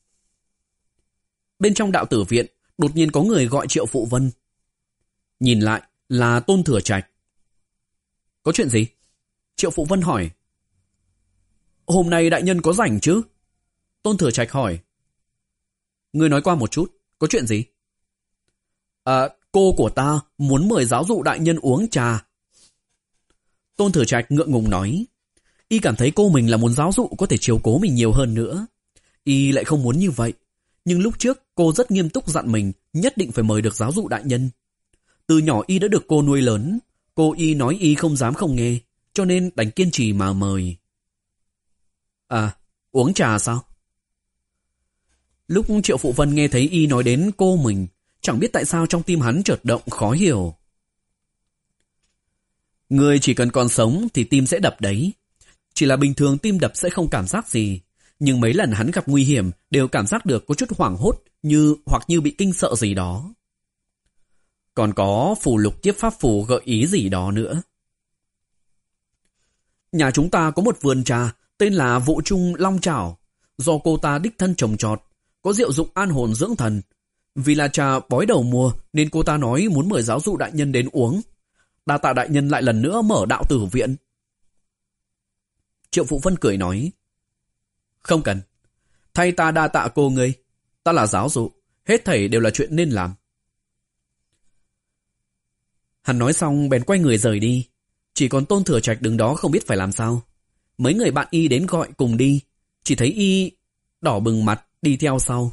Bên trong đạo tử viện, đột nhiên có người gọi Triệu Phụ Vân. Nhìn lại là Tôn Thừa Trạch. Có chuyện gì? Triệu Phụ Vân hỏi. Hôm nay đại nhân có rảnh chứ? Tôn Thừa Trạch hỏi. Ngươi nói qua một chút, có chuyện gì? À, cô của ta muốn mời giáo dụ đại nhân uống trà. Tôn Thừa Trạch ngượng ngùng nói. Y cảm thấy cô mình là muốn giáo dụ có thể chiếu cố mình nhiều hơn nữa. Y lại không muốn như vậy. Nhưng lúc trước cô rất nghiêm túc dặn mình nhất định phải mời được giáo dụ đại nhân. Từ nhỏ Y đã được cô nuôi lớn. Cô Y nói Y không dám không nghe, cho nên đành kiên trì mà mời. À, uống trà sao? Lúc Triệu Phụ Vân nghe thấy Y nói đến cô mình, chẳng biết tại sao trong tim hắn chợt động khó hiểu. Người chỉ cần còn sống thì tim sẽ đập đấy. Chỉ là bình thường tim đập sẽ không cảm giác gì, nhưng mấy lần hắn gặp nguy hiểm đều cảm giác được có chút hoảng hốt, như hoặc như bị kinh sợ gì đó. Còn có phù lục kiếp pháp phù gợi ý gì đó nữa. Nhà chúng ta có một vườn trà tên là Vụ Trung Long Trảo, do cô ta đích thân trồng trọt, có diệu dụng an hồn dưỡng thần. Vì là trà bói đầu mùa nên cô ta nói muốn mời giáo dụ đại nhân đến uống. Đa tạ đại nhân lại lần nữa mở đạo tử viện. Triệu Phụ Vân cười nói. Không cần. Thay ta đa tạ cô ngươi. Ta là giáo dụ. Hết thảy đều là chuyện nên làm. Hắn nói xong bèn quay người rời đi. Chỉ còn Tôn Thừa Trạch đứng đó không biết phải làm sao. Mấy người bạn Y đến gọi cùng đi. Chỉ thấy Y đỏ bừng mặt đi theo sau.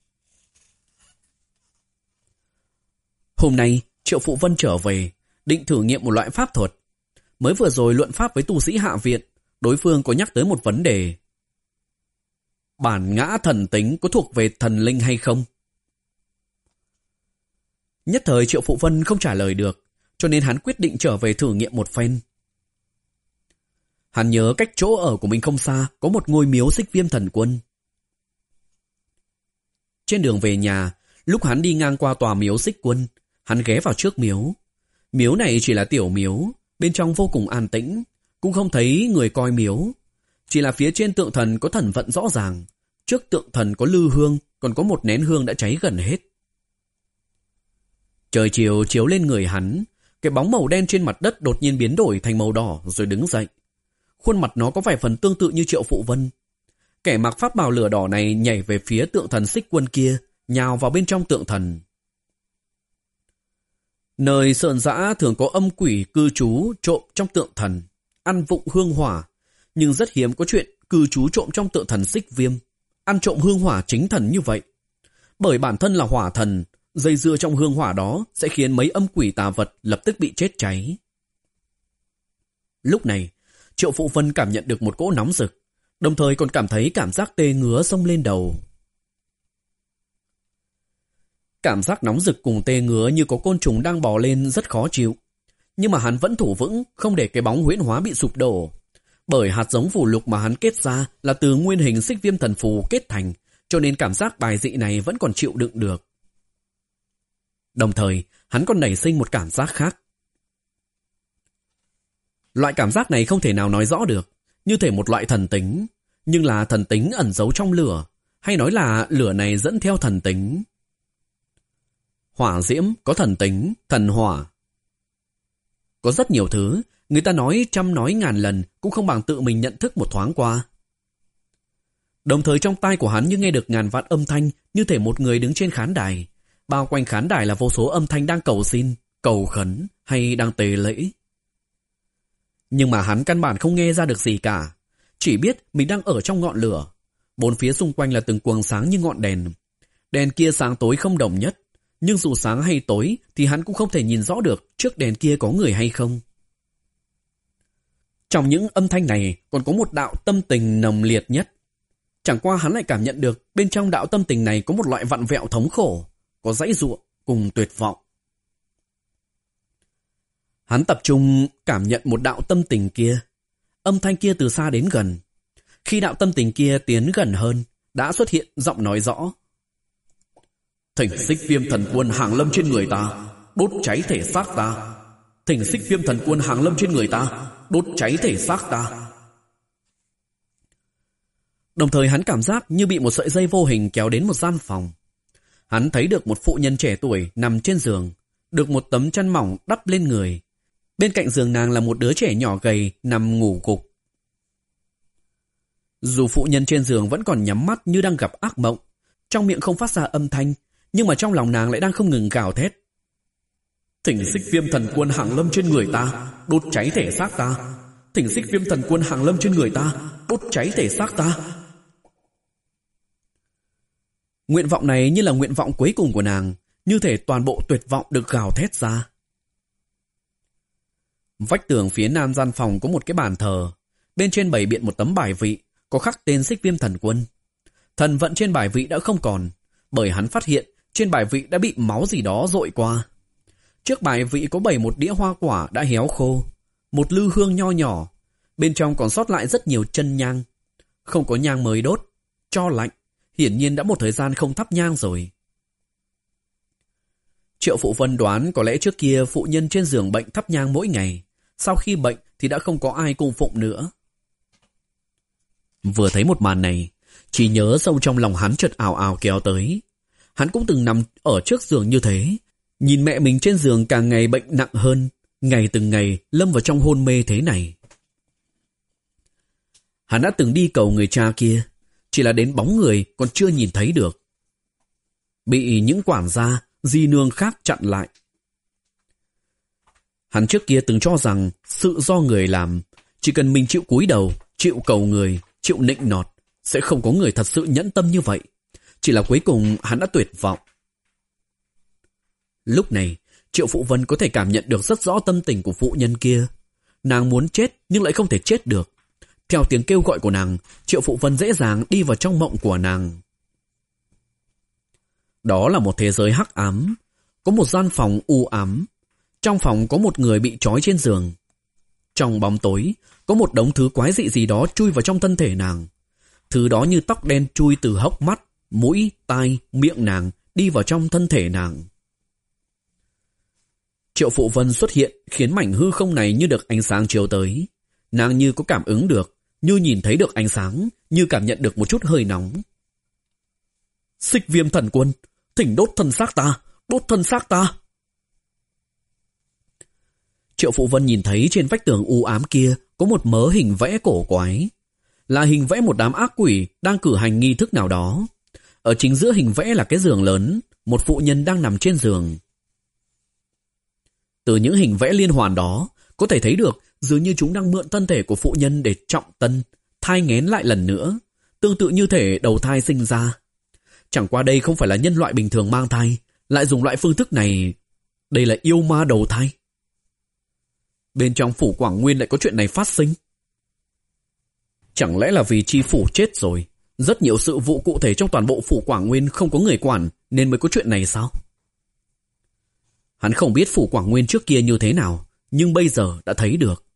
Hôm nay Triệu Phụ Vân trở về, định thử nghiệm một loại pháp thuật. Mới vừa rồi luận pháp với tu sĩ hạ viện, đối phương có nhắc tới một vấn đề. Bản ngã thần tính có thuộc về thần linh hay không? Nhất thời Triệu Phụ Vân không trả lời được, cho nên hắn quyết định trở về thử nghiệm một phen. Hắn nhớ cách chỗ ở của mình không xa có một ngôi miếu Xích Viêm Thần Quân. Trên đường về nhà, lúc hắn đi ngang qua tòa miếu Xích Quân, hắn ghé vào trước miếu. Miếu này chỉ là tiểu miếu, bên trong vô cùng an tĩnh, cũng không thấy người coi miếu. Chỉ là phía trên tượng thần có thần vận rõ ràng, trước tượng thần có lư hương, còn có một nén hương đã cháy gần hết. Trời chiều chiếu lên người hắn, cái bóng màu đen trên mặt đất đột nhiên biến đổi thành màu đỏ rồi đứng dậy. Khuôn mặt nó có vài phần tương tự như Triệu Phụ Vân. Kẻ mặc pháp bào lửa đỏ này nhảy về phía tượng thần Xích Quân kia, nhào vào bên trong tượng thần. Nơi sơn dã thường có âm quỷ cư trú trộm trong tượng thần, ăn vụng hương hỏa, nhưng rất hiếm có chuyện cư trú trộm trong tượng thần Xích Viêm, ăn trộm hương hỏa chính thần như vậy. Bởi bản thân là hỏa thần, dây dưa trong hương hỏa đó sẽ khiến mấy âm quỷ tà vật lập tức bị chết cháy. Lúc này, Triệu Phụ Vân cảm nhận được một cỗ nóng rực, đồng thời còn cảm thấy cảm giác tê ngứa xông lên đầu. Cảm giác nóng rực cùng tê ngứa như có côn trùng đang bò lên rất khó chịu. Nhưng mà hắn vẫn thủ vững, không để cái bóng huyễn hóa bị sụp đổ. Bởi hạt giống phù lục mà hắn kết ra là từ nguyên hình Xích Viêm thần phù kết thành, cho nên cảm giác bài dị này vẫn còn chịu đựng được. Đồng thời, hắn còn nảy sinh một cảm giác khác. Loại cảm giác này không thể nào nói rõ được, như thể một loại thần tính, nhưng là thần tính ẩn giấu trong lửa, hay nói là lửa này dẫn theo thần tính. Hỏa diễm có thần tính, thần hỏa. Có rất nhiều thứ, người ta nói trăm nói ngàn lần cũng không bằng tự mình nhận thức một thoáng qua. Đồng thời trong tai của hắn như nghe được ngàn vạn âm thanh, như thể một người đứng trên khán đài. Bao quanh khán đài là vô số âm thanh đang cầu xin, cầu khấn hay đang tề lễ. Nhưng mà hắn căn bản không nghe ra được gì cả, chỉ biết mình đang ở trong ngọn lửa. Bốn phía xung quanh là từng quầng sáng như ngọn đèn. Đèn kia sáng tối không đồng nhất, nhưng dù sáng hay tối thì hắn cũng không thể nhìn rõ được trước đèn kia có người hay không. Trong những âm thanh này còn có một đạo tâm tình nồng liệt nhất. Chẳng qua hắn lại cảm nhận được bên trong đạo tâm tình này có một loại vặn vẹo thống khổ, có dãy giụa cùng tuyệt vọng. Hắn tập trung cảm nhận một đạo tâm tình kia. Âm thanh kia từ xa đến gần. Khi đạo tâm tình kia tiến gần hơn, đã xuất hiện giọng nói rõ. Thỉnh Xích Viêm thần quân hàng lâm trên người ta, đốt cháy thể xác ta. Thỉnh Xích Viêm thần quân hàng lâm trên người ta, đốt cháy thể xác ta. Đồng thời hắn cảm giác như bị một sợi dây vô hình kéo đến một gian phòng. Hắn thấy được một phụ nhân trẻ tuổi nằm trên giường, được một tấm chăn mỏng đắp lên người. Bên cạnh giường nàng là một đứa trẻ nhỏ gầy nằm ngủ gục. Dù phụ nhân trên giường vẫn còn nhắm mắt như đang gặp ác mộng, trong miệng không phát ra âm thanh, nhưng mà trong lòng nàng lại đang không ngừng gào thét. Thỉnh Xích Viêm thần quân hàng lâm trên người ta, đốt cháy thể xác ta. Thỉnh Xích Viêm thần quân hàng lâm trên người ta, đốt cháy thể xác ta. Nguyện vọng này như là nguyện vọng cuối cùng của nàng, như thể toàn bộ tuyệt vọng được gào thét ra. Vách tường phía nam gian phòng có một cái bàn thờ, bên trên bày biện một tấm bài vị có khắc tên Xích Viêm thần quân. Thần vận trên bài vị đã không còn, bởi hắn phát hiện trên bài vị đã bị máu gì đó dội qua. Trước bài vị có bày một đĩa hoa quả đã héo khô, một lư hương nho nhỏ, bên trong còn sót lại rất nhiều chân nhang. Không có nhang mới đốt, cho lạnh, hiển nhiên đã một thời gian không thắp nhang rồi. Triệu Phụ Vân đoán có lẽ trước kia phụ nhân trên giường bệnh thắp nhang mỗi ngày, sau khi bệnh thì đã không có ai cung phụng nữa. Vừa thấy một màn này, chỉ nhớ sâu trong lòng hắn chợt ào ào kéo tới. Hắn cũng từng nằm ở trước giường như thế, nhìn mẹ mình trên giường càng ngày bệnh nặng hơn, ngày từng ngày lâm vào trong hôn mê thế này. Hắn đã từng đi cầu người cha kia, chỉ là đến bóng người còn chưa nhìn thấy được. Bị những quản gia, di nương khác chặn lại. Hắn trước kia từng cho rằng sự do người làm, chỉ cần mình chịu cúi đầu, chịu cầu người, chịu nịnh nọt, sẽ không có người thật sự nhẫn tâm như vậy. Chỉ là cuối cùng hắn đã tuyệt vọng. Lúc này, Triệu Phụ Vân có thể cảm nhận được rất rõ tâm tình của phụ nhân kia. Nàng muốn chết nhưng lại không thể chết được. Theo tiếng kêu gọi của nàng, Triệu Phụ Vân dễ dàng đi vào trong mộng của nàng. Đó là một thế giới hắc ám. Có một gian phòng u ám. Trong phòng có một người bị trói trên giường. Trong bóng tối, có một đống thứ quái dị gì đó chui vào trong thân thể nàng. Thứ đó như tóc đen chui từ hốc mắt, mũi, tai, miệng nàng, đi vào trong thân thể nàng. Triệu Phụ Vân xuất hiện khiến mảnh hư không này như được ánh sáng chiếu tới. Nàng như có cảm ứng được, như nhìn thấy được ánh sáng, như cảm nhận được một chút hơi nóng. Xích Viêm Thần Quân, thỉnh đốt thân xác ta, đốt thân xác ta. Triệu Phụ Vân nhìn thấy trên vách tường u ám kia có một mớ hình vẽ cổ quái. Là hình vẽ một đám ác quỷ đang cử hành nghi thức nào đó. Ở chính giữa hình vẽ là cái giường lớn, một phụ nhân đang nằm trên giường. Từ những hình vẽ liên hoàn đó, có thể thấy được dường như chúng đang mượn thân thể của phụ nhân để trọng tân, thai nghén lại lần nữa, tương tự như thể đầu thai sinh ra. Chẳng qua đây không phải là nhân loại bình thường mang thai, lại dùng loại phương thức này. Đây là yêu ma đầu thai. Bên trong phủ Quảng Nguyên lại có chuyện này phát sinh. Chẳng lẽ là vì chi phủ chết rồi, rất nhiều sự vụ cụ thể trong toàn bộ phủ Quảng Nguyên không có người quản nên mới có chuyện này sao? Hắn không biết phủ Quảng Nguyên trước kia như thế nào, nhưng bây giờ đã thấy được.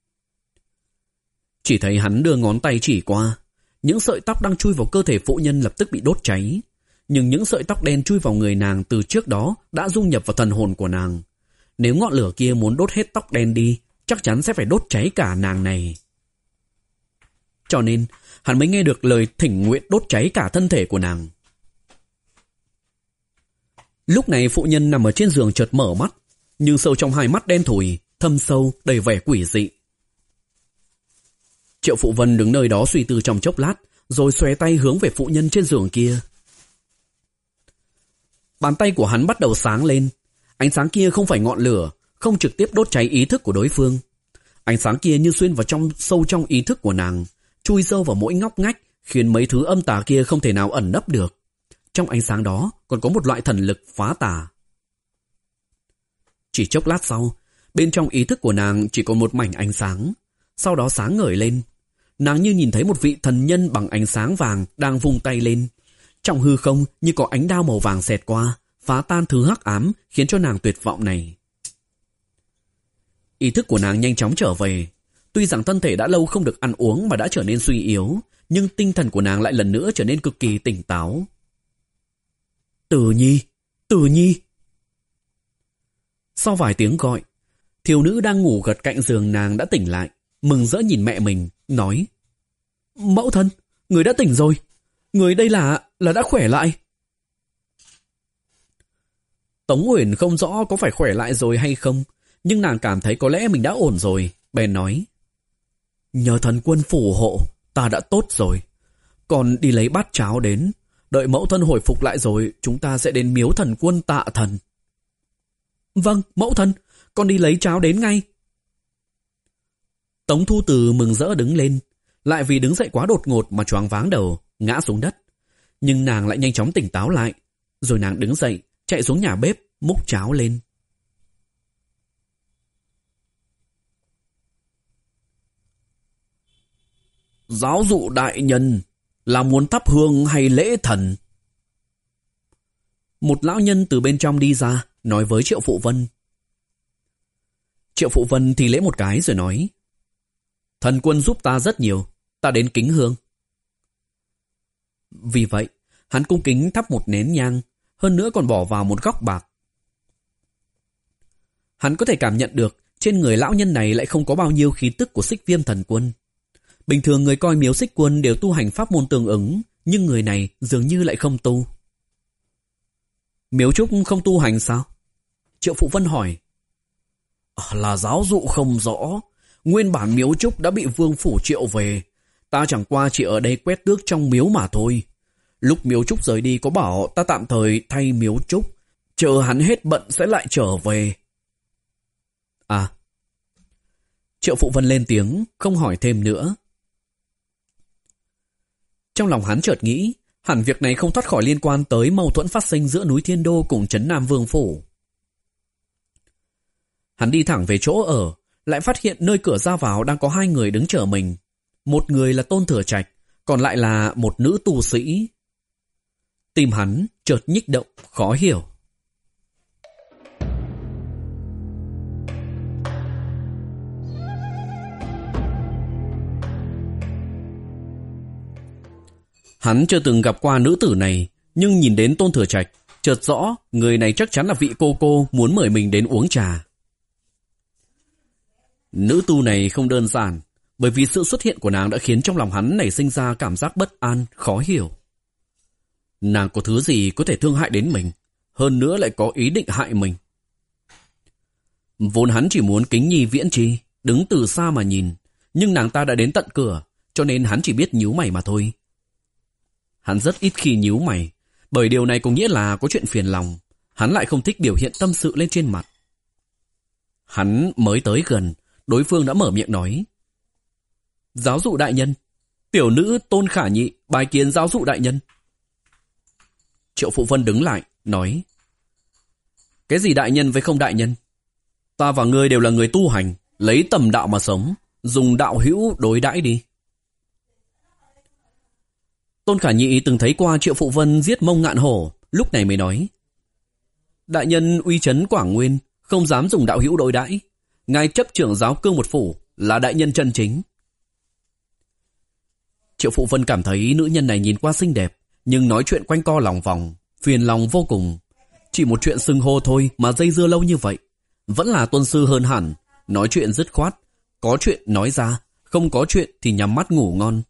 Chỉ thấy hắn đưa ngón tay chỉ qua, những sợi tóc đang chui vào cơ thể phụ nhân lập tức bị đốt cháy. Nhưng những sợi tóc đen chui vào người nàng từ trước đó đã dung nhập vào thần hồn của nàng. Nếu ngọn lửa kia muốn đốt hết tóc đen đi, chắc chắn sẽ phải đốt cháy cả nàng này. Cho nên, hắn mới nghe được lời thỉnh nguyện đốt cháy cả thân thể của nàng. Lúc này phụ nhân nằm ở trên giường chợt mở mắt, nhưng sâu trong hai mắt đen thùi, thâm sâu, đầy vẻ quỷ dị. Triệu Phụ Vân đứng nơi đó suy tư trong chốc lát, rồi xòe tay hướng về phụ nhân trên giường kia. Bàn tay của hắn bắt đầu sáng lên. Ánh sáng kia không phải ngọn lửa, không trực tiếp đốt cháy ý thức của đối phương. Ánh sáng kia như xuyên vào trong sâu trong ý thức của nàng, chui sâu vào mỗi ngóc ngách, khiến mấy thứ âm tà kia không thể nào ẩn nấp được. Trong ánh sáng đó còn có một loại thần lực phá tà. Chỉ chốc lát sau, bên trong ý thức của nàng chỉ còn một mảnh ánh sáng. Sau đó sáng ngời lên. Nàng như nhìn thấy một vị thần nhân bằng ánh sáng vàng đang vung tay lên. Trong hư không như có ánh đao màu vàng xẹt qua, phá tan thứ hắc ám, khiến cho nàng tuyệt vọng này. Ý thức của nàng nhanh chóng trở về. Tuy rằng thân thể đã lâu không được ăn uống mà đã trở nên suy yếu, nhưng tinh thần của nàng lại lần nữa trở nên cực kỳ tỉnh táo. Tử Nhi, Tử Nhi. Sau vài tiếng gọi, thiếu nữ đang ngủ gật cạnh giường nàng đã tỉnh lại, mừng rỡ nhìn mẹ mình, nói: Mẫu thân, người đã tỉnh rồi. Người đây là, là đã khỏe lại. Tống Uyển không rõ có phải khỏe lại rồi hay không, nhưng nàng cảm thấy có lẽ mình đã ổn rồi, bèn nói: Nhờ thần quân phù hộ, ta đã tốt rồi. Còn đi lấy bát cháo đến, đợi mẫu thân hồi phục lại rồi, chúng ta sẽ đến miếu thần quân tạ thần. Vâng, mẫu thân, con đi lấy cháo đến ngay. Tống Thu Từ mừng rỡ đứng lên, lại vì đứng dậy quá đột ngột mà choáng váng đầu, ngã xuống đất. Nhưng nàng lại nhanh chóng tỉnh táo lại, rồi nàng đứng dậy, chạy xuống nhà bếp, múc cháo lên. Giáo dụ đại nhân, là muốn thắp hương hay lễ thần? Một lão nhân từ bên trong đi ra, nói với Triệu Phụ Vân. Triệu Phụ Vân thì lễ một cái rồi nói: Thần quân giúp ta rất nhiều, ta đến kính hương. Vì vậy, hắn cung kính thắp một nén nhang, hơn nữa còn bỏ vào một góc bạc. Hắn có thể cảm nhận được trên người lão nhân này lại không có bao nhiêu khí tức của Xích Viêm Thần Quân. Bình thường người coi miếu Xích Quân đều tu hành pháp môn tương ứng, nhưng người này dường như lại không tu. Miếu Trúc không tu hành sao? Triệu Phụ Vân hỏi. À, là giáo dụ không rõ. Nguyên bản miếu Trúc đã bị Vương Phủ triệu về. Ta chẳng qua chỉ ở đây quét tước trong miếu mà thôi. Lúc miếu Trúc rời đi có bảo ta tạm thời thay miếu Trúc, chờ hắn hết bận sẽ lại trở về. À. Triệu Phụ Vân lên tiếng, không hỏi thêm nữa. Trong lòng hắn chợt nghĩ, hẳn việc này không thoát khỏi liên quan tới mâu thuẫn phát sinh giữa núi Thiên Đô cùng trấn Nam Vương Phủ. Hắn đi thẳng về chỗ ở, lại phát hiện nơi cửa ra vào đang có hai người đứng chờ mình. Một người là Tôn Thừa Trạch, còn lại là một nữ tu sĩ. Tim hắn chợt nhích động, khó hiểu. Hắn chưa từng gặp qua nữ tử này, nhưng nhìn đến Tôn Thừa Trạch, chợt rõ người này chắc chắn là vị cô cô muốn mời mình đến uống trà. Nữ tu này không đơn giản, bởi vì sự xuất hiện của nàng đã khiến trong lòng hắn nảy sinh ra cảm giác bất an, khó hiểu. Nàng có thứ gì có thể thương hại đến mình, hơn nữa lại có ý định hại mình. Vốn hắn chỉ muốn kính nhi viễn chi, đứng từ xa mà nhìn, nhưng nàng ta đã đến tận cửa, cho nên hắn chỉ biết nhíu mày mà thôi. Hắn rất ít khi nhíu mày, bởi điều này có nghĩa là có chuyện phiền lòng, hắn lại không thích biểu hiện tâm sự lên trên mặt. Hắn mới tới gần, đối phương đã mở miệng nói. Giáo dụ đại nhân, tiểu nữ Tôn Khả Nhị bái kiến giáo dụ đại nhân. Triệu Phụ Vân đứng lại, nói. Cái gì đại nhân với không đại nhân? Ta và ngươi đều là người tu hành, lấy tầm đạo mà sống, dùng đạo hữu đối đãi đi. Tôn Khả Nhị từng thấy qua Triệu Phụ Vân giết Mông Ngạn Hổ, lúc này mới nói. Đại nhân uy chấn Quảng Nguyên, không dám dùng đạo hữu đối đãi. Ngài chấp trưởng giáo cương một phủ, là đại nhân chân chính. Triệu Phụ Vân cảm thấy nữ nhân này nhìn qua xinh đẹp, nhưng nói chuyện quanh co lòng vòng, phiền lòng vô cùng. Chỉ một chuyện xưng hô thôi mà dây dưa lâu như vậy. Vẫn là tôn sư hơn hẳn, nói chuyện dứt khoát, có chuyện nói ra, không có chuyện thì nhắm mắt ngủ ngon.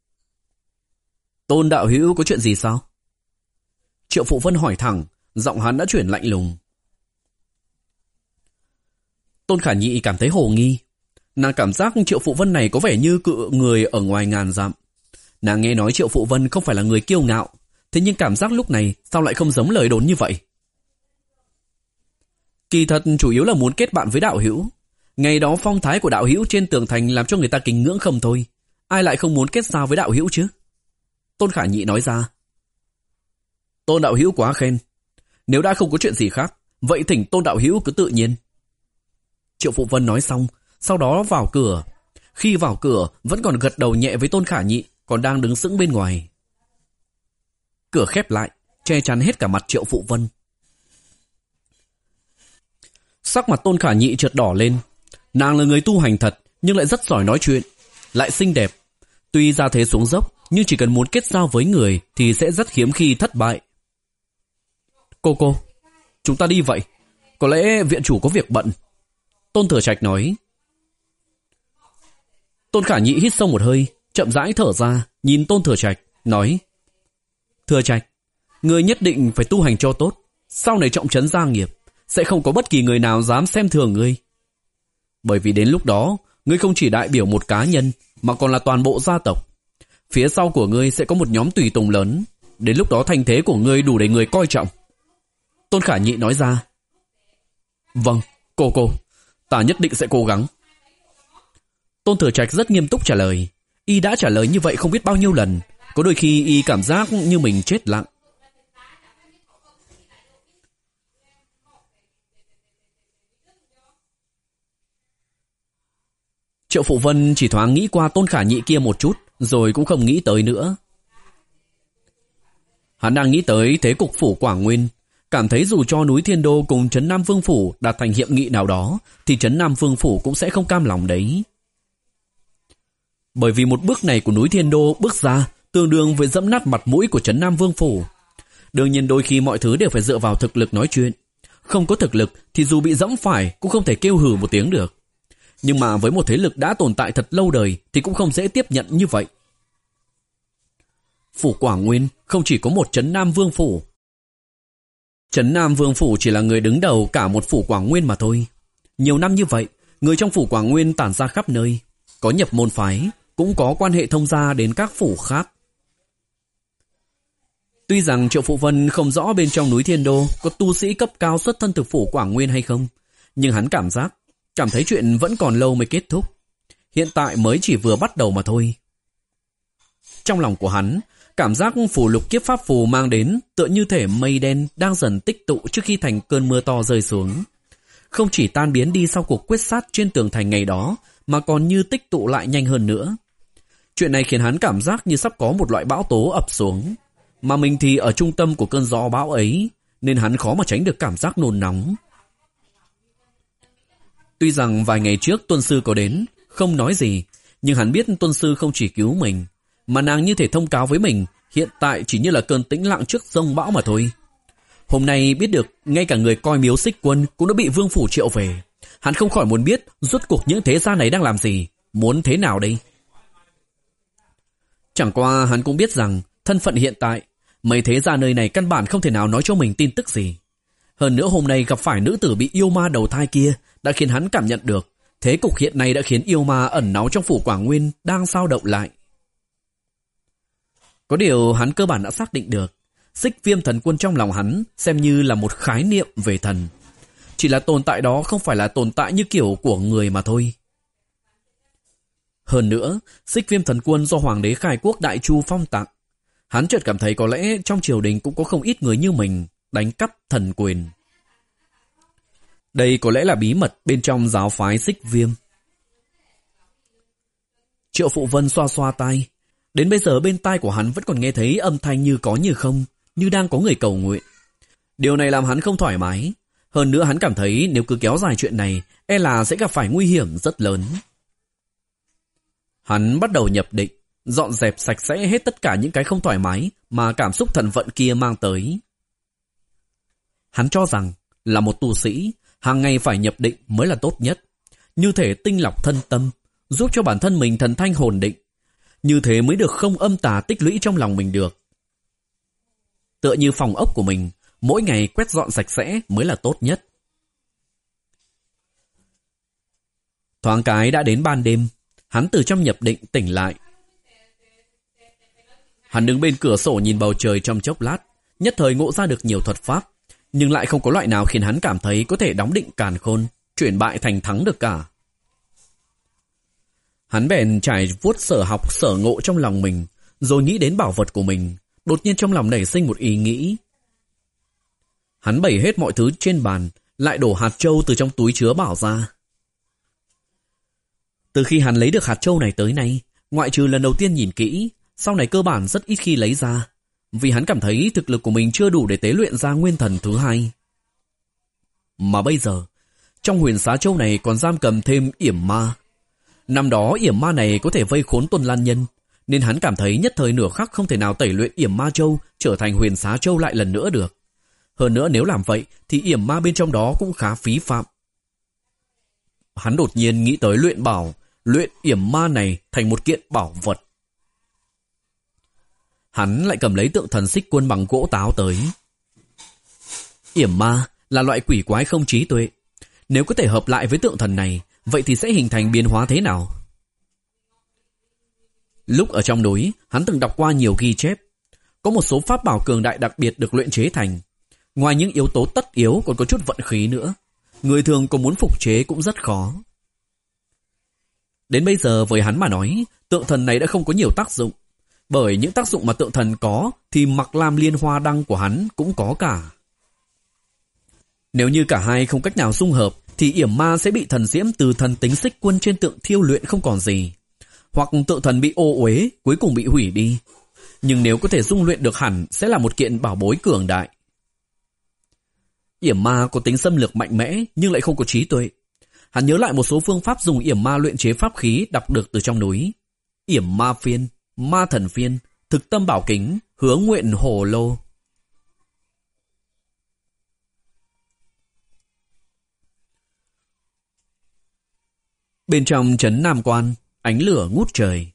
Tôn đạo hữu có chuyện gì sao? Triệu Phụ Vân hỏi thẳng, giọng hắn đã chuyển lạnh lùng. Tôn Khả Nhị cảm thấy hồ nghi. Nàng cảm giác Triệu Phụ Vân này có vẻ như cự người ở ngoài ngàn dặm. Nàng nghe nói Triệu Phụ Vân không phải là người kiêu ngạo, thế nhưng cảm giác lúc này sao lại không giống lời đồn như vậy? Kỳ thật chủ yếu là muốn kết bạn với đạo hữu. Ngày đó phong thái của đạo hữu trên tường thành làm cho người ta kính ngưỡng không thôi. Ai lại không muốn kết giao với đạo hữu chứ? Tôn Khả Nhị nói ra. Tôn đạo hữu quá khen. Nếu đã không có chuyện gì khác, vậy thỉnh Tôn đạo hữu cứ tự nhiên. Triệu Phụ Vân nói xong, sau đó vào cửa. Khi vào cửa vẫn còn gật đầu nhẹ với Tôn Khả Nhị, còn đang đứng sững bên ngoài. Cửa khép lại, che chắn hết cả mặt Triệu Phụ Vân. Sắc mặt Tôn Khả Nhị chợt đỏ lên. Nàng là người tu hành thật, nhưng lại rất giỏi nói chuyện, lại xinh đẹp. Tuy ra thế xuống dốc, nhưng chỉ cần muốn kết giao với người thì sẽ rất hiếm khi thất bại. Cô cô, chúng ta đi vậy. Có lẽ viện chủ có việc bận. Tôn Thừa Trạch nói. Tôn Khả Nhị hít sâu một hơi, chậm rãi thở ra, nhìn Tôn Thừa Trạch, nói. Thừa Trạch, ngươi nhất định phải tu hành cho tốt. Sau này trọng trấn gia nghiệp, sẽ không có bất kỳ người nào dám xem thường ngươi. Bởi vì đến lúc đó, ngươi không chỉ đại biểu một cá nhân, mà còn là toàn bộ gia tộc. Phía sau của ngươi sẽ có một nhóm tùy tùng lớn. Đến lúc đó thành thế của ngươi đủ để người coi trọng. Tôn Khả Nhị nói ra. Vâng, cô cô, ta nhất định sẽ cố gắng. Tôn Thừa Trạch rất nghiêm túc trả lời. Y đã trả lời như vậy không biết bao nhiêu lần. Có đôi khi y cảm giác như mình chết lặng. Triệu Phụ Vân chỉ thoáng nghĩ qua Tôn Khả Nhị kia một chút, rồi cũng không nghĩ tới nữa. Hắn đang nghĩ tới thế cục phủ Quảng Nguyên, cảm thấy dù cho núi Thiên Đô cùng Trấn Nam Vương Phủ đạt thành hiệp nghị nào đó, thì Trấn Nam Vương Phủ cũng sẽ không cam lòng đấy. Bởi vì một bước này của núi Thiên Đô bước ra tương đương với dẫm nát mặt mũi của Trấn Nam Vương Phủ. Đương nhiên đôi khi mọi thứ đều phải dựa vào thực lực nói chuyện. Không có thực lực thì dù bị dẫm phải cũng không thể kêu hừ một tiếng được. Nhưng mà với một thế lực đã tồn tại thật lâu đời thì cũng không dễ tiếp nhận như vậy. Phủ Quảng Nguyên không chỉ có một Trấn Nam Vương Phủ. Trấn Nam Vương Phủ chỉ là người đứng đầu cả một phủ Quảng Nguyên mà thôi. Nhiều năm như vậy, người trong phủ Quảng Nguyên tản ra khắp nơi, có nhập môn phái, cũng có quan hệ thông gia đến các phủ khác. Tuy rằng Triệu Phụ Vân không rõ bên trong núi Thiên Đô có tu sĩ cấp cao xuất thân từ phủ Quảng Nguyên hay không, nhưng hắn cảm giác, cảm thấy chuyện vẫn còn lâu mới kết thúc. Hiện tại mới chỉ vừa bắt đầu mà thôi. Trong lòng của hắn, cảm giác phủ lục kiếp pháp phù mang đến tựa như thể mây đen đang dần tích tụ trước khi thành cơn mưa to rơi xuống. Không chỉ tan biến đi sau cuộc quyết sát trên tường thành ngày đó, mà còn như tích tụ lại nhanh hơn nữa. Chuyện này khiến hắn cảm giác như sắp có một loại bão tố ập xuống. Mà mình thì ở trung tâm của cơn gió bão ấy, nên hắn khó mà tránh được cảm giác nôn nóng. Tuy rằng vài ngày trước Tuân Sư có đến, không nói gì, nhưng hắn biết Tuân Sư không chỉ cứu mình, mà nàng như thể thông cáo với mình, hiện tại chỉ như là cơn tĩnh lặng trước giông bão mà thôi. Hôm nay biết được ngay cả người coi miếu Xích Quân cũng đã bị vương phủ triệu về. Hắn không khỏi muốn biết rốt cuộc những thế gia này đang làm gì, muốn thế nào đây. Chẳng qua hắn cũng biết rằng thân phận hiện tại, mấy thế gia nơi này căn bản không thể nào nói cho mình tin tức gì. Hơn nữa hôm nay gặp phải nữ tử bị yêu ma đầu thai kia đã khiến hắn cảm nhận được thế cục hiện nay đã khiến yêu ma ẩn náu trong phủ Quảng Nguyên đang dao động lại. Có điều hắn cơ bản đã xác định được, Xích Viêm thần quân trong lòng hắn xem như là một khái niệm về thần. Chỉ là tồn tại đó không phải là tồn tại như kiểu của người mà thôi. Hơn nữa, Xích Viêm thần quân do Hoàng đế Khai Quốc Đại Chu phong tặng. Hắn chợt cảm thấy có lẽ trong triều đình cũng có không ít người như mình đánh cắp thần quyền. Đây có lẽ là bí mật bên trong giáo phái Xích Viêm. Triệu Phụ Vân xoa xoa tai. Đến bây giờ bên tai của hắn vẫn còn nghe thấy âm thanh như có như không, như đang có người cầu nguyện. Điều này làm hắn không thoải mái. Hơn nữa hắn cảm thấy nếu cứ kéo dài chuyện này, e là sẽ gặp phải nguy hiểm rất lớn. Hắn bắt đầu nhập định, dọn dẹp sạch sẽ hết tất cả những cái không thoải mái mà cảm xúc thần vận kia mang tới. Hắn cho rằng là một tu sĩ, hàng ngày phải nhập định mới là tốt nhất. Như thể tinh lọc thân tâm, giúp cho bản thân mình thần thanh hồn định. Như thế mới được không âm tà tích lũy trong lòng mình được. Tựa như phòng ốc của mình, mỗi ngày quét dọn sạch sẽ mới là tốt nhất. Thoáng cái đã đến ban đêm, hắn từ trong nhập định tỉnh lại. Hắn đứng bên cửa sổ nhìn bầu trời trong chốc lát, nhất thời ngộ ra được nhiều thuật pháp, nhưng lại không có loại nào khiến hắn cảm thấy có thể đóng định càn khôn, chuyển bại thành thắng được cả. Hắn bèn trải vuốt sở học sở ngộ trong lòng mình, rồi nghĩ đến bảo vật của mình, đột nhiên trong lòng nảy sinh một ý nghĩ. Hắn bày hết mọi thứ trên bàn, lại đổ hạt châu từ trong túi chứa bảo ra. Từ khi hắn lấy được hạt châu này tới nay, ngoại trừ lần đầu tiên nhìn kỹ, sau này cơ bản rất ít khi lấy ra, vì hắn cảm thấy thực lực của mình chưa đủ để tế luyện ra nguyên thần thứ hai. Mà bây giờ, trong huyền xá châu này còn giam cầm thêm yểm ma. Năm đó yểm ma này có thể vây khốn Tôn Lan Nhân, nên hắn cảm thấy nhất thời nửa khắc không thể nào tẩy luyện yểm ma châu trở thành huyền xá châu lại lần nữa được. Hơn nữa nếu làm vậy thì yểm ma bên trong đó cũng khá phí phạm. Hắn đột nhiên nghĩ tới luyện bảo, luyện yểm ma này thành một kiện bảo vật. Hắn lại cầm lấy tượng thần Xích Quân bằng gỗ táo tới. Yểm ma là loại quỷ quái không trí tuệ. Nếu có thể hợp lại với tượng thần này, vậy thì sẽ hình thành biến hóa thế nào? Lúc ở trong núi, hắn từng đọc qua nhiều ghi chép. Có một số pháp bảo cường đại đặc biệt được luyện chế thành. Ngoài những yếu tố tất yếu còn có chút vận khí nữa. Người thường có muốn phục chế cũng rất khó. Đến bây giờ với hắn mà nói, tượng thần này đã không có nhiều tác dụng. Bởi những tác dụng mà tượng thần có thì Mặc Lam Liên Hoa Đăng của hắn cũng có cả. Nếu như cả hai không cách nào dung hợp thì yểm ma sẽ bị thần diễm từ thần tính Xích Quân trên tượng thiêu luyện không còn gì. Hoặc tượng thần bị ô uế, cuối cùng bị hủy đi. Nhưng nếu có thể dung luyện được hẳn sẽ là một kiện bảo bối cường đại. Yểm ma có tính xâm lược mạnh mẽ nhưng lại không có trí tuệ. Hắn nhớ lại một số phương pháp dùng yểm ma luyện chế pháp khí đọc được từ trong núi. Yểm ma phiên, ma thần phiên, thực tâm bảo kính, hứa nguyện hồ lô. Bên trong trấn Nam Quan, ánh lửa ngút trời.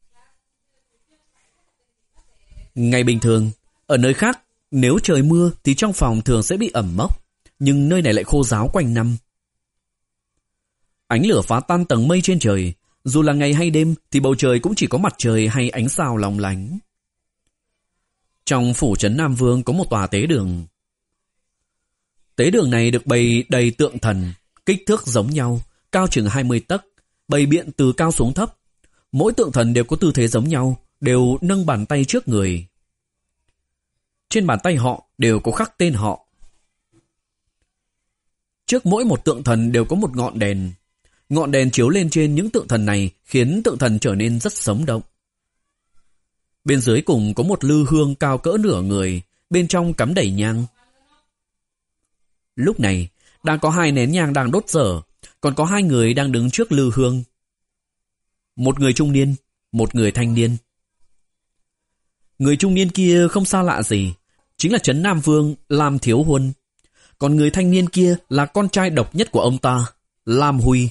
Ngày bình thường, ở nơi khác, nếu trời mưa thì trong phòng thường sẽ bị ẩm mốc, nhưng nơi này lại khô ráo quanh năm. Ánh lửa phá tan tầng mây trên trời, dù là ngày hay đêm thì bầu trời cũng chỉ có mặt trời hay ánh sao long lánh. Trong phủ trấn Nam Vương có một tòa tế đường. Tế đường này được bày đầy tượng thần, kích thước giống nhau, cao chừng hai mươi tấc, bày biện từ cao xuống thấp. Mỗi tượng thần đều có tư thế giống nhau, đều nâng bàn tay trước người. Trên bàn tay họ đều có khắc tên họ. Trước mỗi một tượng thần đều có một ngọn đèn. Ngọn đèn chiếu lên trên những tượng thần này khiến tượng thần trở nên rất sống động. Bên dưới cùng có một lư hương cao cỡ nửa người, bên trong cắm đầy nhang. Lúc này, đang có hai nén nhang đang đốt dở, còn có hai người đang đứng trước lư hương. Một người trung niên, một người thanh niên. Người trung niên kia không xa lạ gì, chính là Trấn Nam Vương Lam Thiếu Huân. Còn người thanh niên kia là con trai độc nhất của ông ta, Lam Huy.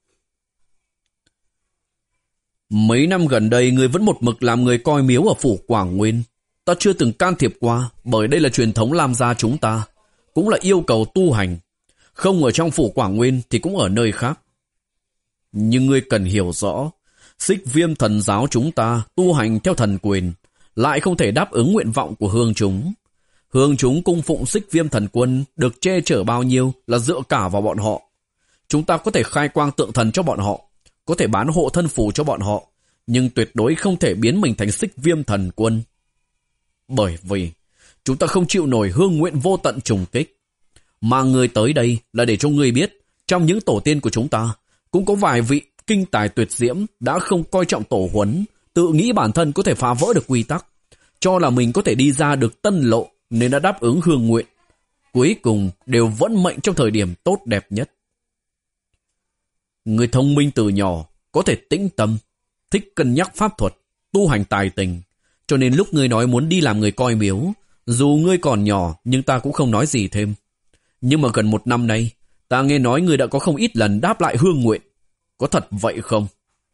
Mấy năm gần đây người vẫn một mực làm người coi miếu ở phủ Quảng Nguyên. Ta chưa từng can thiệp qua, bởi đây là truyền thống Lam gia chúng ta, cũng là yêu cầu tu hành. Không ở trong phủ Quảng Nguyên thì cũng ở nơi khác. Nhưng ngươi cần hiểu rõ, Xích Viêm thần giáo chúng ta tu hành theo thần quyền, lại không thể đáp ứng nguyện vọng của hương chúng. Hương chúng cung phụng Xích Viêm thần quân được che chở bao nhiêu là dựa cả vào bọn họ. Chúng ta có thể khai quang tượng thần cho bọn họ, có thể bán hộ thân phù cho bọn họ, nhưng tuyệt đối không thể biến mình thành Xích Viêm thần quân. Bởi vì chúng ta không chịu nổi hương nguyện vô tận trùng kích. Mà người tới đây là để cho ngươi biết, trong những tổ tiên của chúng ta cũng có vài vị kinh tài tuyệt diễm đã không coi trọng tổ huấn, tự nghĩ bản thân có thể phá vỡ được quy tắc, cho là mình có thể đi ra được tân lộ nên đã đáp ứng hương nguyện. Cuối cùng đều vẫn mệnh trong thời điểm tốt đẹp nhất. Người thông minh từ nhỏ, có thể tĩnh tâm, thích cân nhắc pháp thuật, tu hành tài tình, cho nên lúc ngươi nói muốn đi làm người coi miếu, dù ngươi còn nhỏ nhưng ta cũng không nói gì thêm. Nhưng mà gần một năm nay, ta nghe nói ngươi đã có không ít lần đáp lại hương nguyện. Có thật vậy không?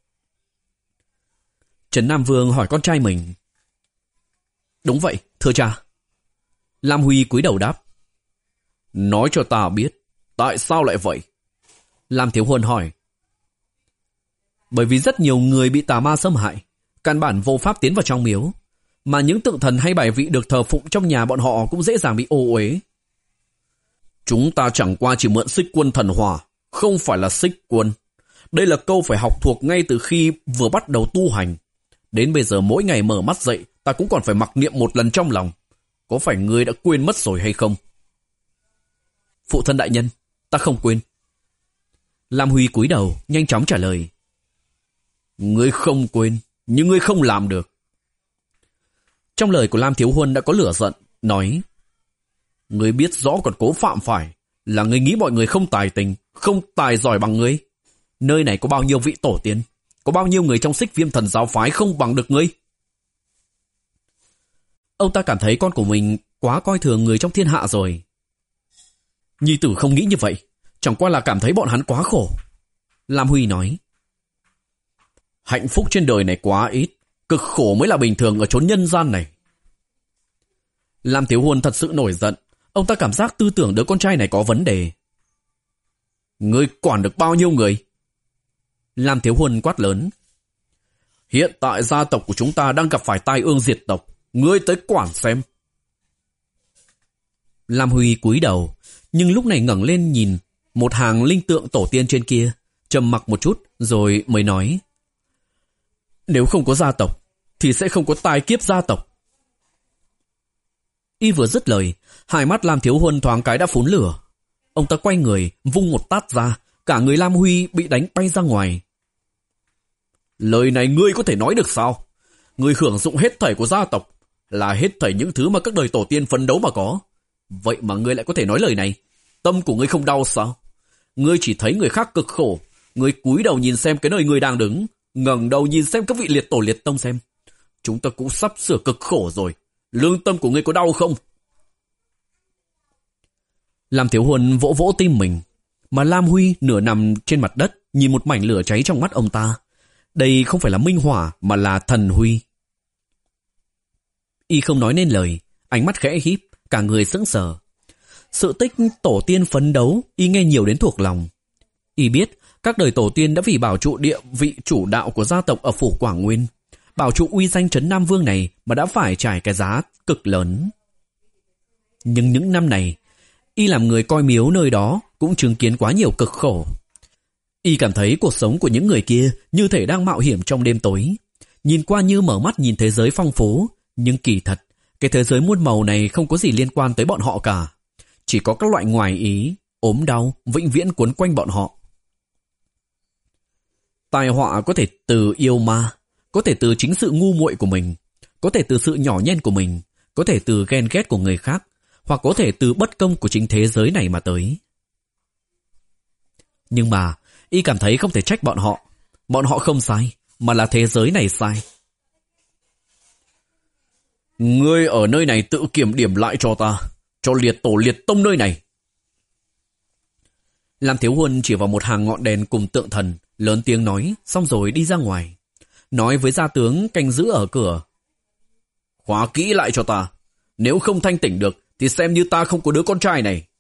Trấn Nam Vương hỏi con trai mình. Đúng vậy, thưa cha. Lam Huy cúi đầu đáp. Nói cho ta biết, tại sao lại vậy? Lam Thiếu Huân hỏi. Bởi vì rất nhiều người bị tà ma xâm hại, căn bản vô pháp tiến vào trong miếu, mà những tượng thần hay bài vị được thờ phụng trong nhà bọn họ cũng dễ dàng bị ô uế. Chúng ta chẳng qua chỉ mượn xích quân thần hỏa, không phải là xích quân. Đây là câu phải học thuộc ngay từ khi vừa bắt đầu tu hành. Đến bây giờ mỗi ngày mở mắt dậy, ta cũng còn phải mặc niệm một lần trong lòng. Có phải ngươi đã quên mất rồi hay không? Phụ thân đại nhân, ta không quên. Lam Huy cúi đầu, nhanh chóng trả lời. Ngươi không quên, nhưng ngươi không làm được. Trong lời của Lam Thiếu Huân đã có lửa giận, nói. Ngươi biết rõ còn cố phạm phải, là ngươi nghĩ mọi người không tài tình, không tài giỏi bằng ngươi. Nơi này có bao nhiêu vị tổ tiên, có bao nhiêu người trong Xích Viêm thần giáo phái không bằng được ngươi. Ông ta cảm thấy con của mình quá coi thường người trong thiên hạ rồi. Nhi tử không nghĩ như vậy, chẳng qua là cảm thấy bọn hắn quá khổ. Lam Huy nói. Hạnh phúc trên đời này quá ít, cực khổ mới là bình thường ở chốn nhân gian này. Lam Thiếu Huân thật sự nổi giận, ông ta cảm giác tư tưởng đứa con trai này có vấn đề. Ngươi quản được bao nhiêu người? Lam Thiếu Huân quát lớn. Hiện tại gia tộc của chúng ta đang gặp phải tai ương diệt tộc, ngươi tới quản xem. Lam Huy cúi đầu, nhưng lúc này ngẩng lên nhìn một hàng linh tượng tổ tiên trên kia, trầm mặc một chút rồi mới nói. Nếu không có gia tộc, thì sẽ không có tai kiếp gia tộc. Y vừa dứt lời, hai mắt Lam Thiếu Huân thoáng cái đã phún lửa. Ông ta quay người, vung một tát ra, cả người Lam Huy bị đánh bay ra ngoài. Lời này ngươi có thể nói được sao? Ngươi hưởng dụng hết thảy của gia tộc, là hết thảy những thứ mà các đời tổ tiên phấn đấu mà có. Vậy mà ngươi lại có thể nói lời này? Tâm của ngươi không đau sao? Ngươi chỉ thấy người khác cực khổ, ngươi cúi đầu nhìn xem cái nơi ngươi đang đứng, ngẩng đầu nhìn xem các vị liệt tổ liệt tông xem. Chúng ta cũng sắp sửa cực khổ rồi. Lương tâm của ngươi có đau không? Lam Thiếu Huân vỗ vỗ tim mình, mà Lam Huy nửa nằm trên mặt đất, nhìn một mảnh lửa cháy trong mắt ông ta. Đây không phải là minh hỏa mà là thần huy. Y không nói nên lời, ánh mắt khẽ híp, cả người sững sờ. Sự tích tổ tiên phấn đấu, Y nghe nhiều đến thuộc lòng. Y biết các đời tổ tiên đã vì bảo trụ địa vị chủ đạo của gia tộc ở phủ Quảng Nguyên, bảo trụ uy danh Trấn Nam Vương này mà đã phải trải cái giá cực lớn. Nhưng những năm này, Y làm người coi miếu nơi đó cũng chứng kiến quá nhiều cực khổ. Y cảm thấy cuộc sống của những người kia như thể đang mạo hiểm trong đêm tối. Nhìn qua như mở mắt nhìn thế giới phong phú, nhưng kỳ thật, cái thế giới muôn màu này không có gì liên quan tới bọn họ cả. Chỉ có các loại ngoài ý, ốm đau, vĩnh viễn cuốn quanh bọn họ. Tai họa có thể từ yêu ma, có thể từ chính sự ngu muội của mình, có thể từ sự nhỏ nhen của mình, có thể từ ghen ghét của người khác, hoặc có thể từ bất công của chính thế giới này mà tới. Nhưng mà, Y cảm thấy không thể trách bọn họ. Bọn họ không sai, mà là thế giới này sai. Ngươi ở nơi này tự kiểm điểm lại cho ta, cho liệt tổ liệt tông nơi này. Lam Thiếu Huân chỉ vào một hàng ngọn đèn cùng tượng thần, lớn tiếng nói, xong rồi đi ra ngoài. Nói với gia tướng canh giữ ở cửa. Khóa kỹ lại cho ta, nếu không thanh tỉnh được thì xem như ta không có đứa con trai này.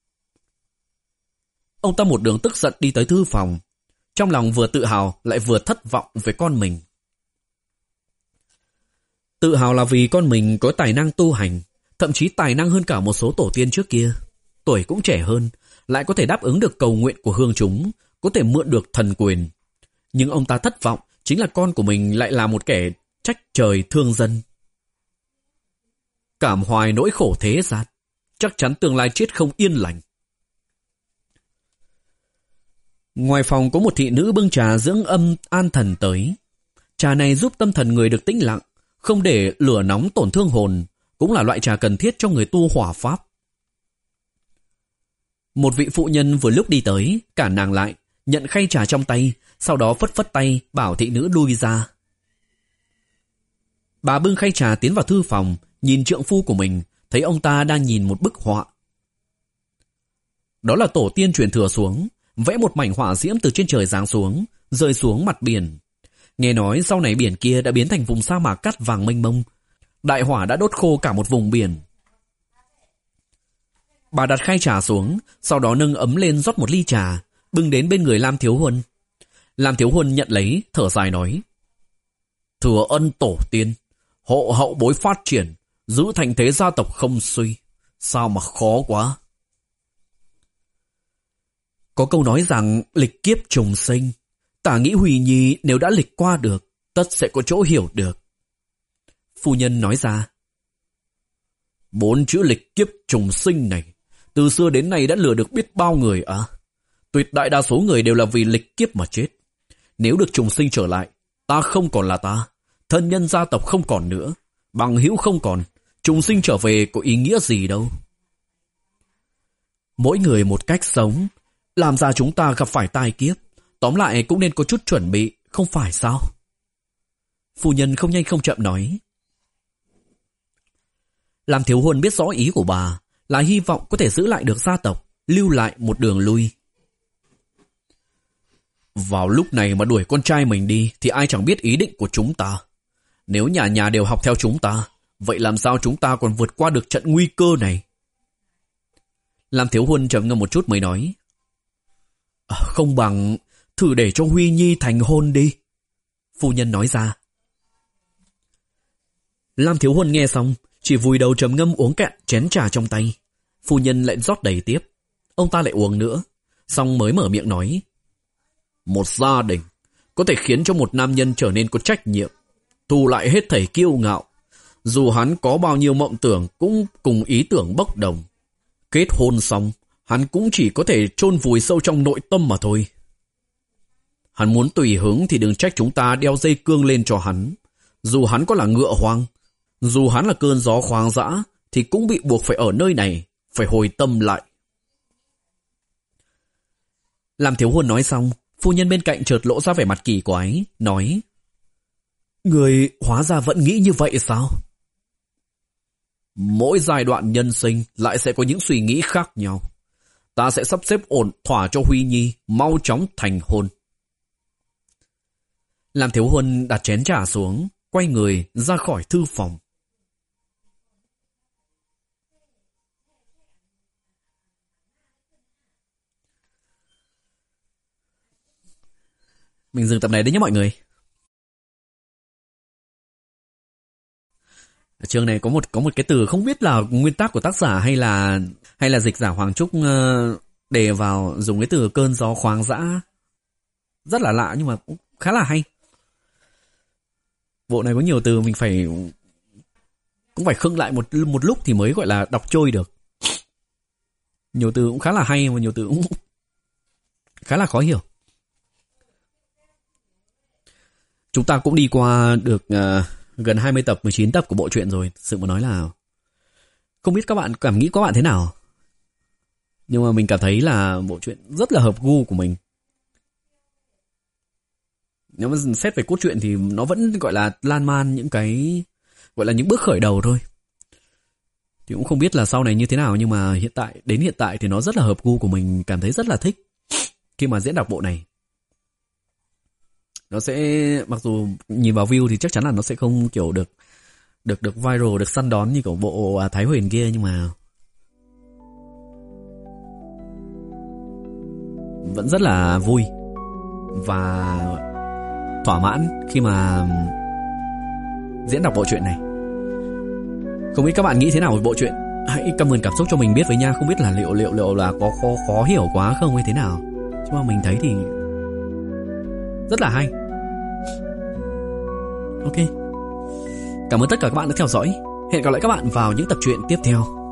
Ông ta một đường tức giận đi tới thư phòng, trong lòng vừa tự hào lại vừa thất vọng về con mình. Tự hào là vì con mình có tài năng tu hành, thậm chí tài năng hơn cả một số tổ tiên trước kia. Tuổi cũng trẻ hơn, lại có thể đáp ứng được cầu nguyện của hương chúng, có thể mượn được thần quyền. Nhưng ông ta thất vọng chính là con của mình lại là một kẻ trách trời thương dân. Cảm hoài nỗi khổ thế gian, chắc chắn tương lai chết không yên lành. Ngoài phòng có một thị nữ bưng trà dưỡng âm an thần tới. Trà này giúp tâm thần người được tĩnh lặng, không để lửa nóng tổn thương hồn, cũng là loại trà cần thiết cho người tu hỏa pháp. Một vị phụ nhân vừa lúc đi tới, cản nàng lại, nhận khay trà trong tay, sau đó phất phất tay bảo thị nữ lui ra. Bà bưng khay trà tiến vào thư phòng, nhìn trượng phu của mình, thấy ông ta đang nhìn một bức họa. Đó là tổ tiên truyền thừa xuống, vẽ một mảnh hỏa diễm từ trên trời giáng xuống, rơi xuống mặt biển. Nghe nói sau này biển kia đã biến thành vùng sa mạc cát vàng mênh mông, đại hỏa đã đốt khô cả một vùng biển. Bà đặt khay trà xuống, sau đó nâng ấm lên rót một ly trà, bưng đến bên người Lam Thiếu Huân. Lam Thiếu Huân nhận lấy, thở dài nói: Thừa ân tổ tiên, hộ hậu bối phát triển, giữ thành thế gia tộc không suy, sao mà khó quá. Có câu nói rằng lịch kiếp trùng sinh, tả nghĩ Huy Nhi nếu đã lịch qua được, tất sẽ có chỗ hiểu được. Phu nhân nói ra: Bốn chữ lịch kiếp trùng sinh này, từ xưa đến nay đã lừa được biết bao người à? Tuyệt đại đa số người đều là vì lịch kiếp mà chết. Nếu được trùng sinh trở lại, ta không còn là ta, thân nhân gia tộc không còn nữa, bằng hữu không còn, trùng sinh trở về có ý nghĩa gì đâu. Mỗi người một cách sống, làm ra chúng ta gặp phải tai kiếp, tóm lại cũng nên có chút chuẩn bị, không phải sao? Phu nhân không nhanh không chậm nói. Lam Thiếu Huân biết rõ ý của bà, là hy vọng có thể giữ lại được gia tộc, lưu lại một đường lui. Vào lúc này mà đuổi con trai mình đi thì ai chẳng biết ý định của chúng ta. Nếu nhà nhà đều học theo chúng ta, vậy làm sao chúng ta còn vượt qua được trận nguy cơ này? Lam Thiếu Huân trầm ngâm một chút mới nói: à, Không bằng thử để cho Huy Nhi thành hôn đi. Phu nhân nói ra. Lam Thiếu Huân nghe xong, chỉ vùi đầu trầm ngâm uống cạn chén trà trong tay. Phu nhân lại rót đầy tiếp. Ông ta lại uống nữa, xong mới mở miệng nói: Một gia đình có thể khiến cho một nam nhân trở nên có trách nhiệm, thu lại hết thảy kiêu ngạo. Dù hắn có bao nhiêu mộng tưởng cũng cùng ý tưởng bốc đồng. Kết hôn xong, hắn cũng chỉ có thể chôn vùi sâu trong nội tâm mà thôi. Hắn muốn tùy hứng thì đừng trách chúng ta đeo dây cương lên cho hắn. Dù hắn có là ngựa hoang, dù hắn là cơn gió hoang dã, thì cũng bị buộc phải ở nơi này, phải hồi tâm lại. Lam Thiếu Huân nói xong, phu nhân bên cạnh chợt lộ ra vẻ mặt kỳ quái, nói: Người hóa ra vẫn nghĩ như vậy sao? Mỗi giai đoạn nhân sinh lại sẽ có những suy nghĩ khác nhau. Ta sẽ sắp xếp ổn thỏa cho Huy Nhi mau chóng thành hôn. Lam Thiếu Huân đặt chén trà xuống, quay người ra khỏi thư phòng. Mình dừng tập này đấy nhé mọi người. Ở chương này có một có một cái từ không biết là nguyên tắc của tác giả hay là hay là dịch giả Hoàng Trúc uh, đề vào, dùng cái từ cơn gió khoáng dã. Rất là lạ nhưng mà cũng khá là hay. Bộ này có nhiều từ mình phải cũng phải khựng lại một một lúc thì mới gọi là đọc trôi được. Nhiều từ cũng khá là hay mà nhiều từ cũng khá là khó hiểu. Chúng ta cũng đi qua được uh, gần hai mươi tập, mười chín tập của bộ truyện rồi. Thực sự mà nói là không biết các bạn cảm nghĩ các bạn thế nào. Nhưng mà mình cảm thấy là bộ truyện rất là hợp gu của mình. Nếu mà xét về cốt truyện thì nó vẫn gọi là lan man những cái gọi là những bước khởi đầu thôi. Thì cũng không biết là sau này như thế nào, nhưng mà hiện tại đến hiện tại thì nó rất là hợp gu của mình, cảm thấy rất là thích khi mà diễn đọc bộ này. Nó sẽ, mặc dù nhìn vào view thì chắc chắn là nó sẽ không kiểu được được được viral, được săn đón như kiểu bộ Thái Huyền kia, nhưng mà vẫn rất là vui và thỏa mãn khi mà diễn đọc bộ truyện này. Không biết các bạn nghĩ thế nào về bộ truyện? Hãy comment cảm xúc cho mình biết với nha. Không biết là liệu liệu liệu là có khó, khó hiểu quá không hay thế nào. Nhưng mà mình thấy thì rất là hay. Ok. Cảm ơn tất cả các bạn đã theo dõi. Hẹn gặp lại các bạn vào những tập truyện tiếp theo.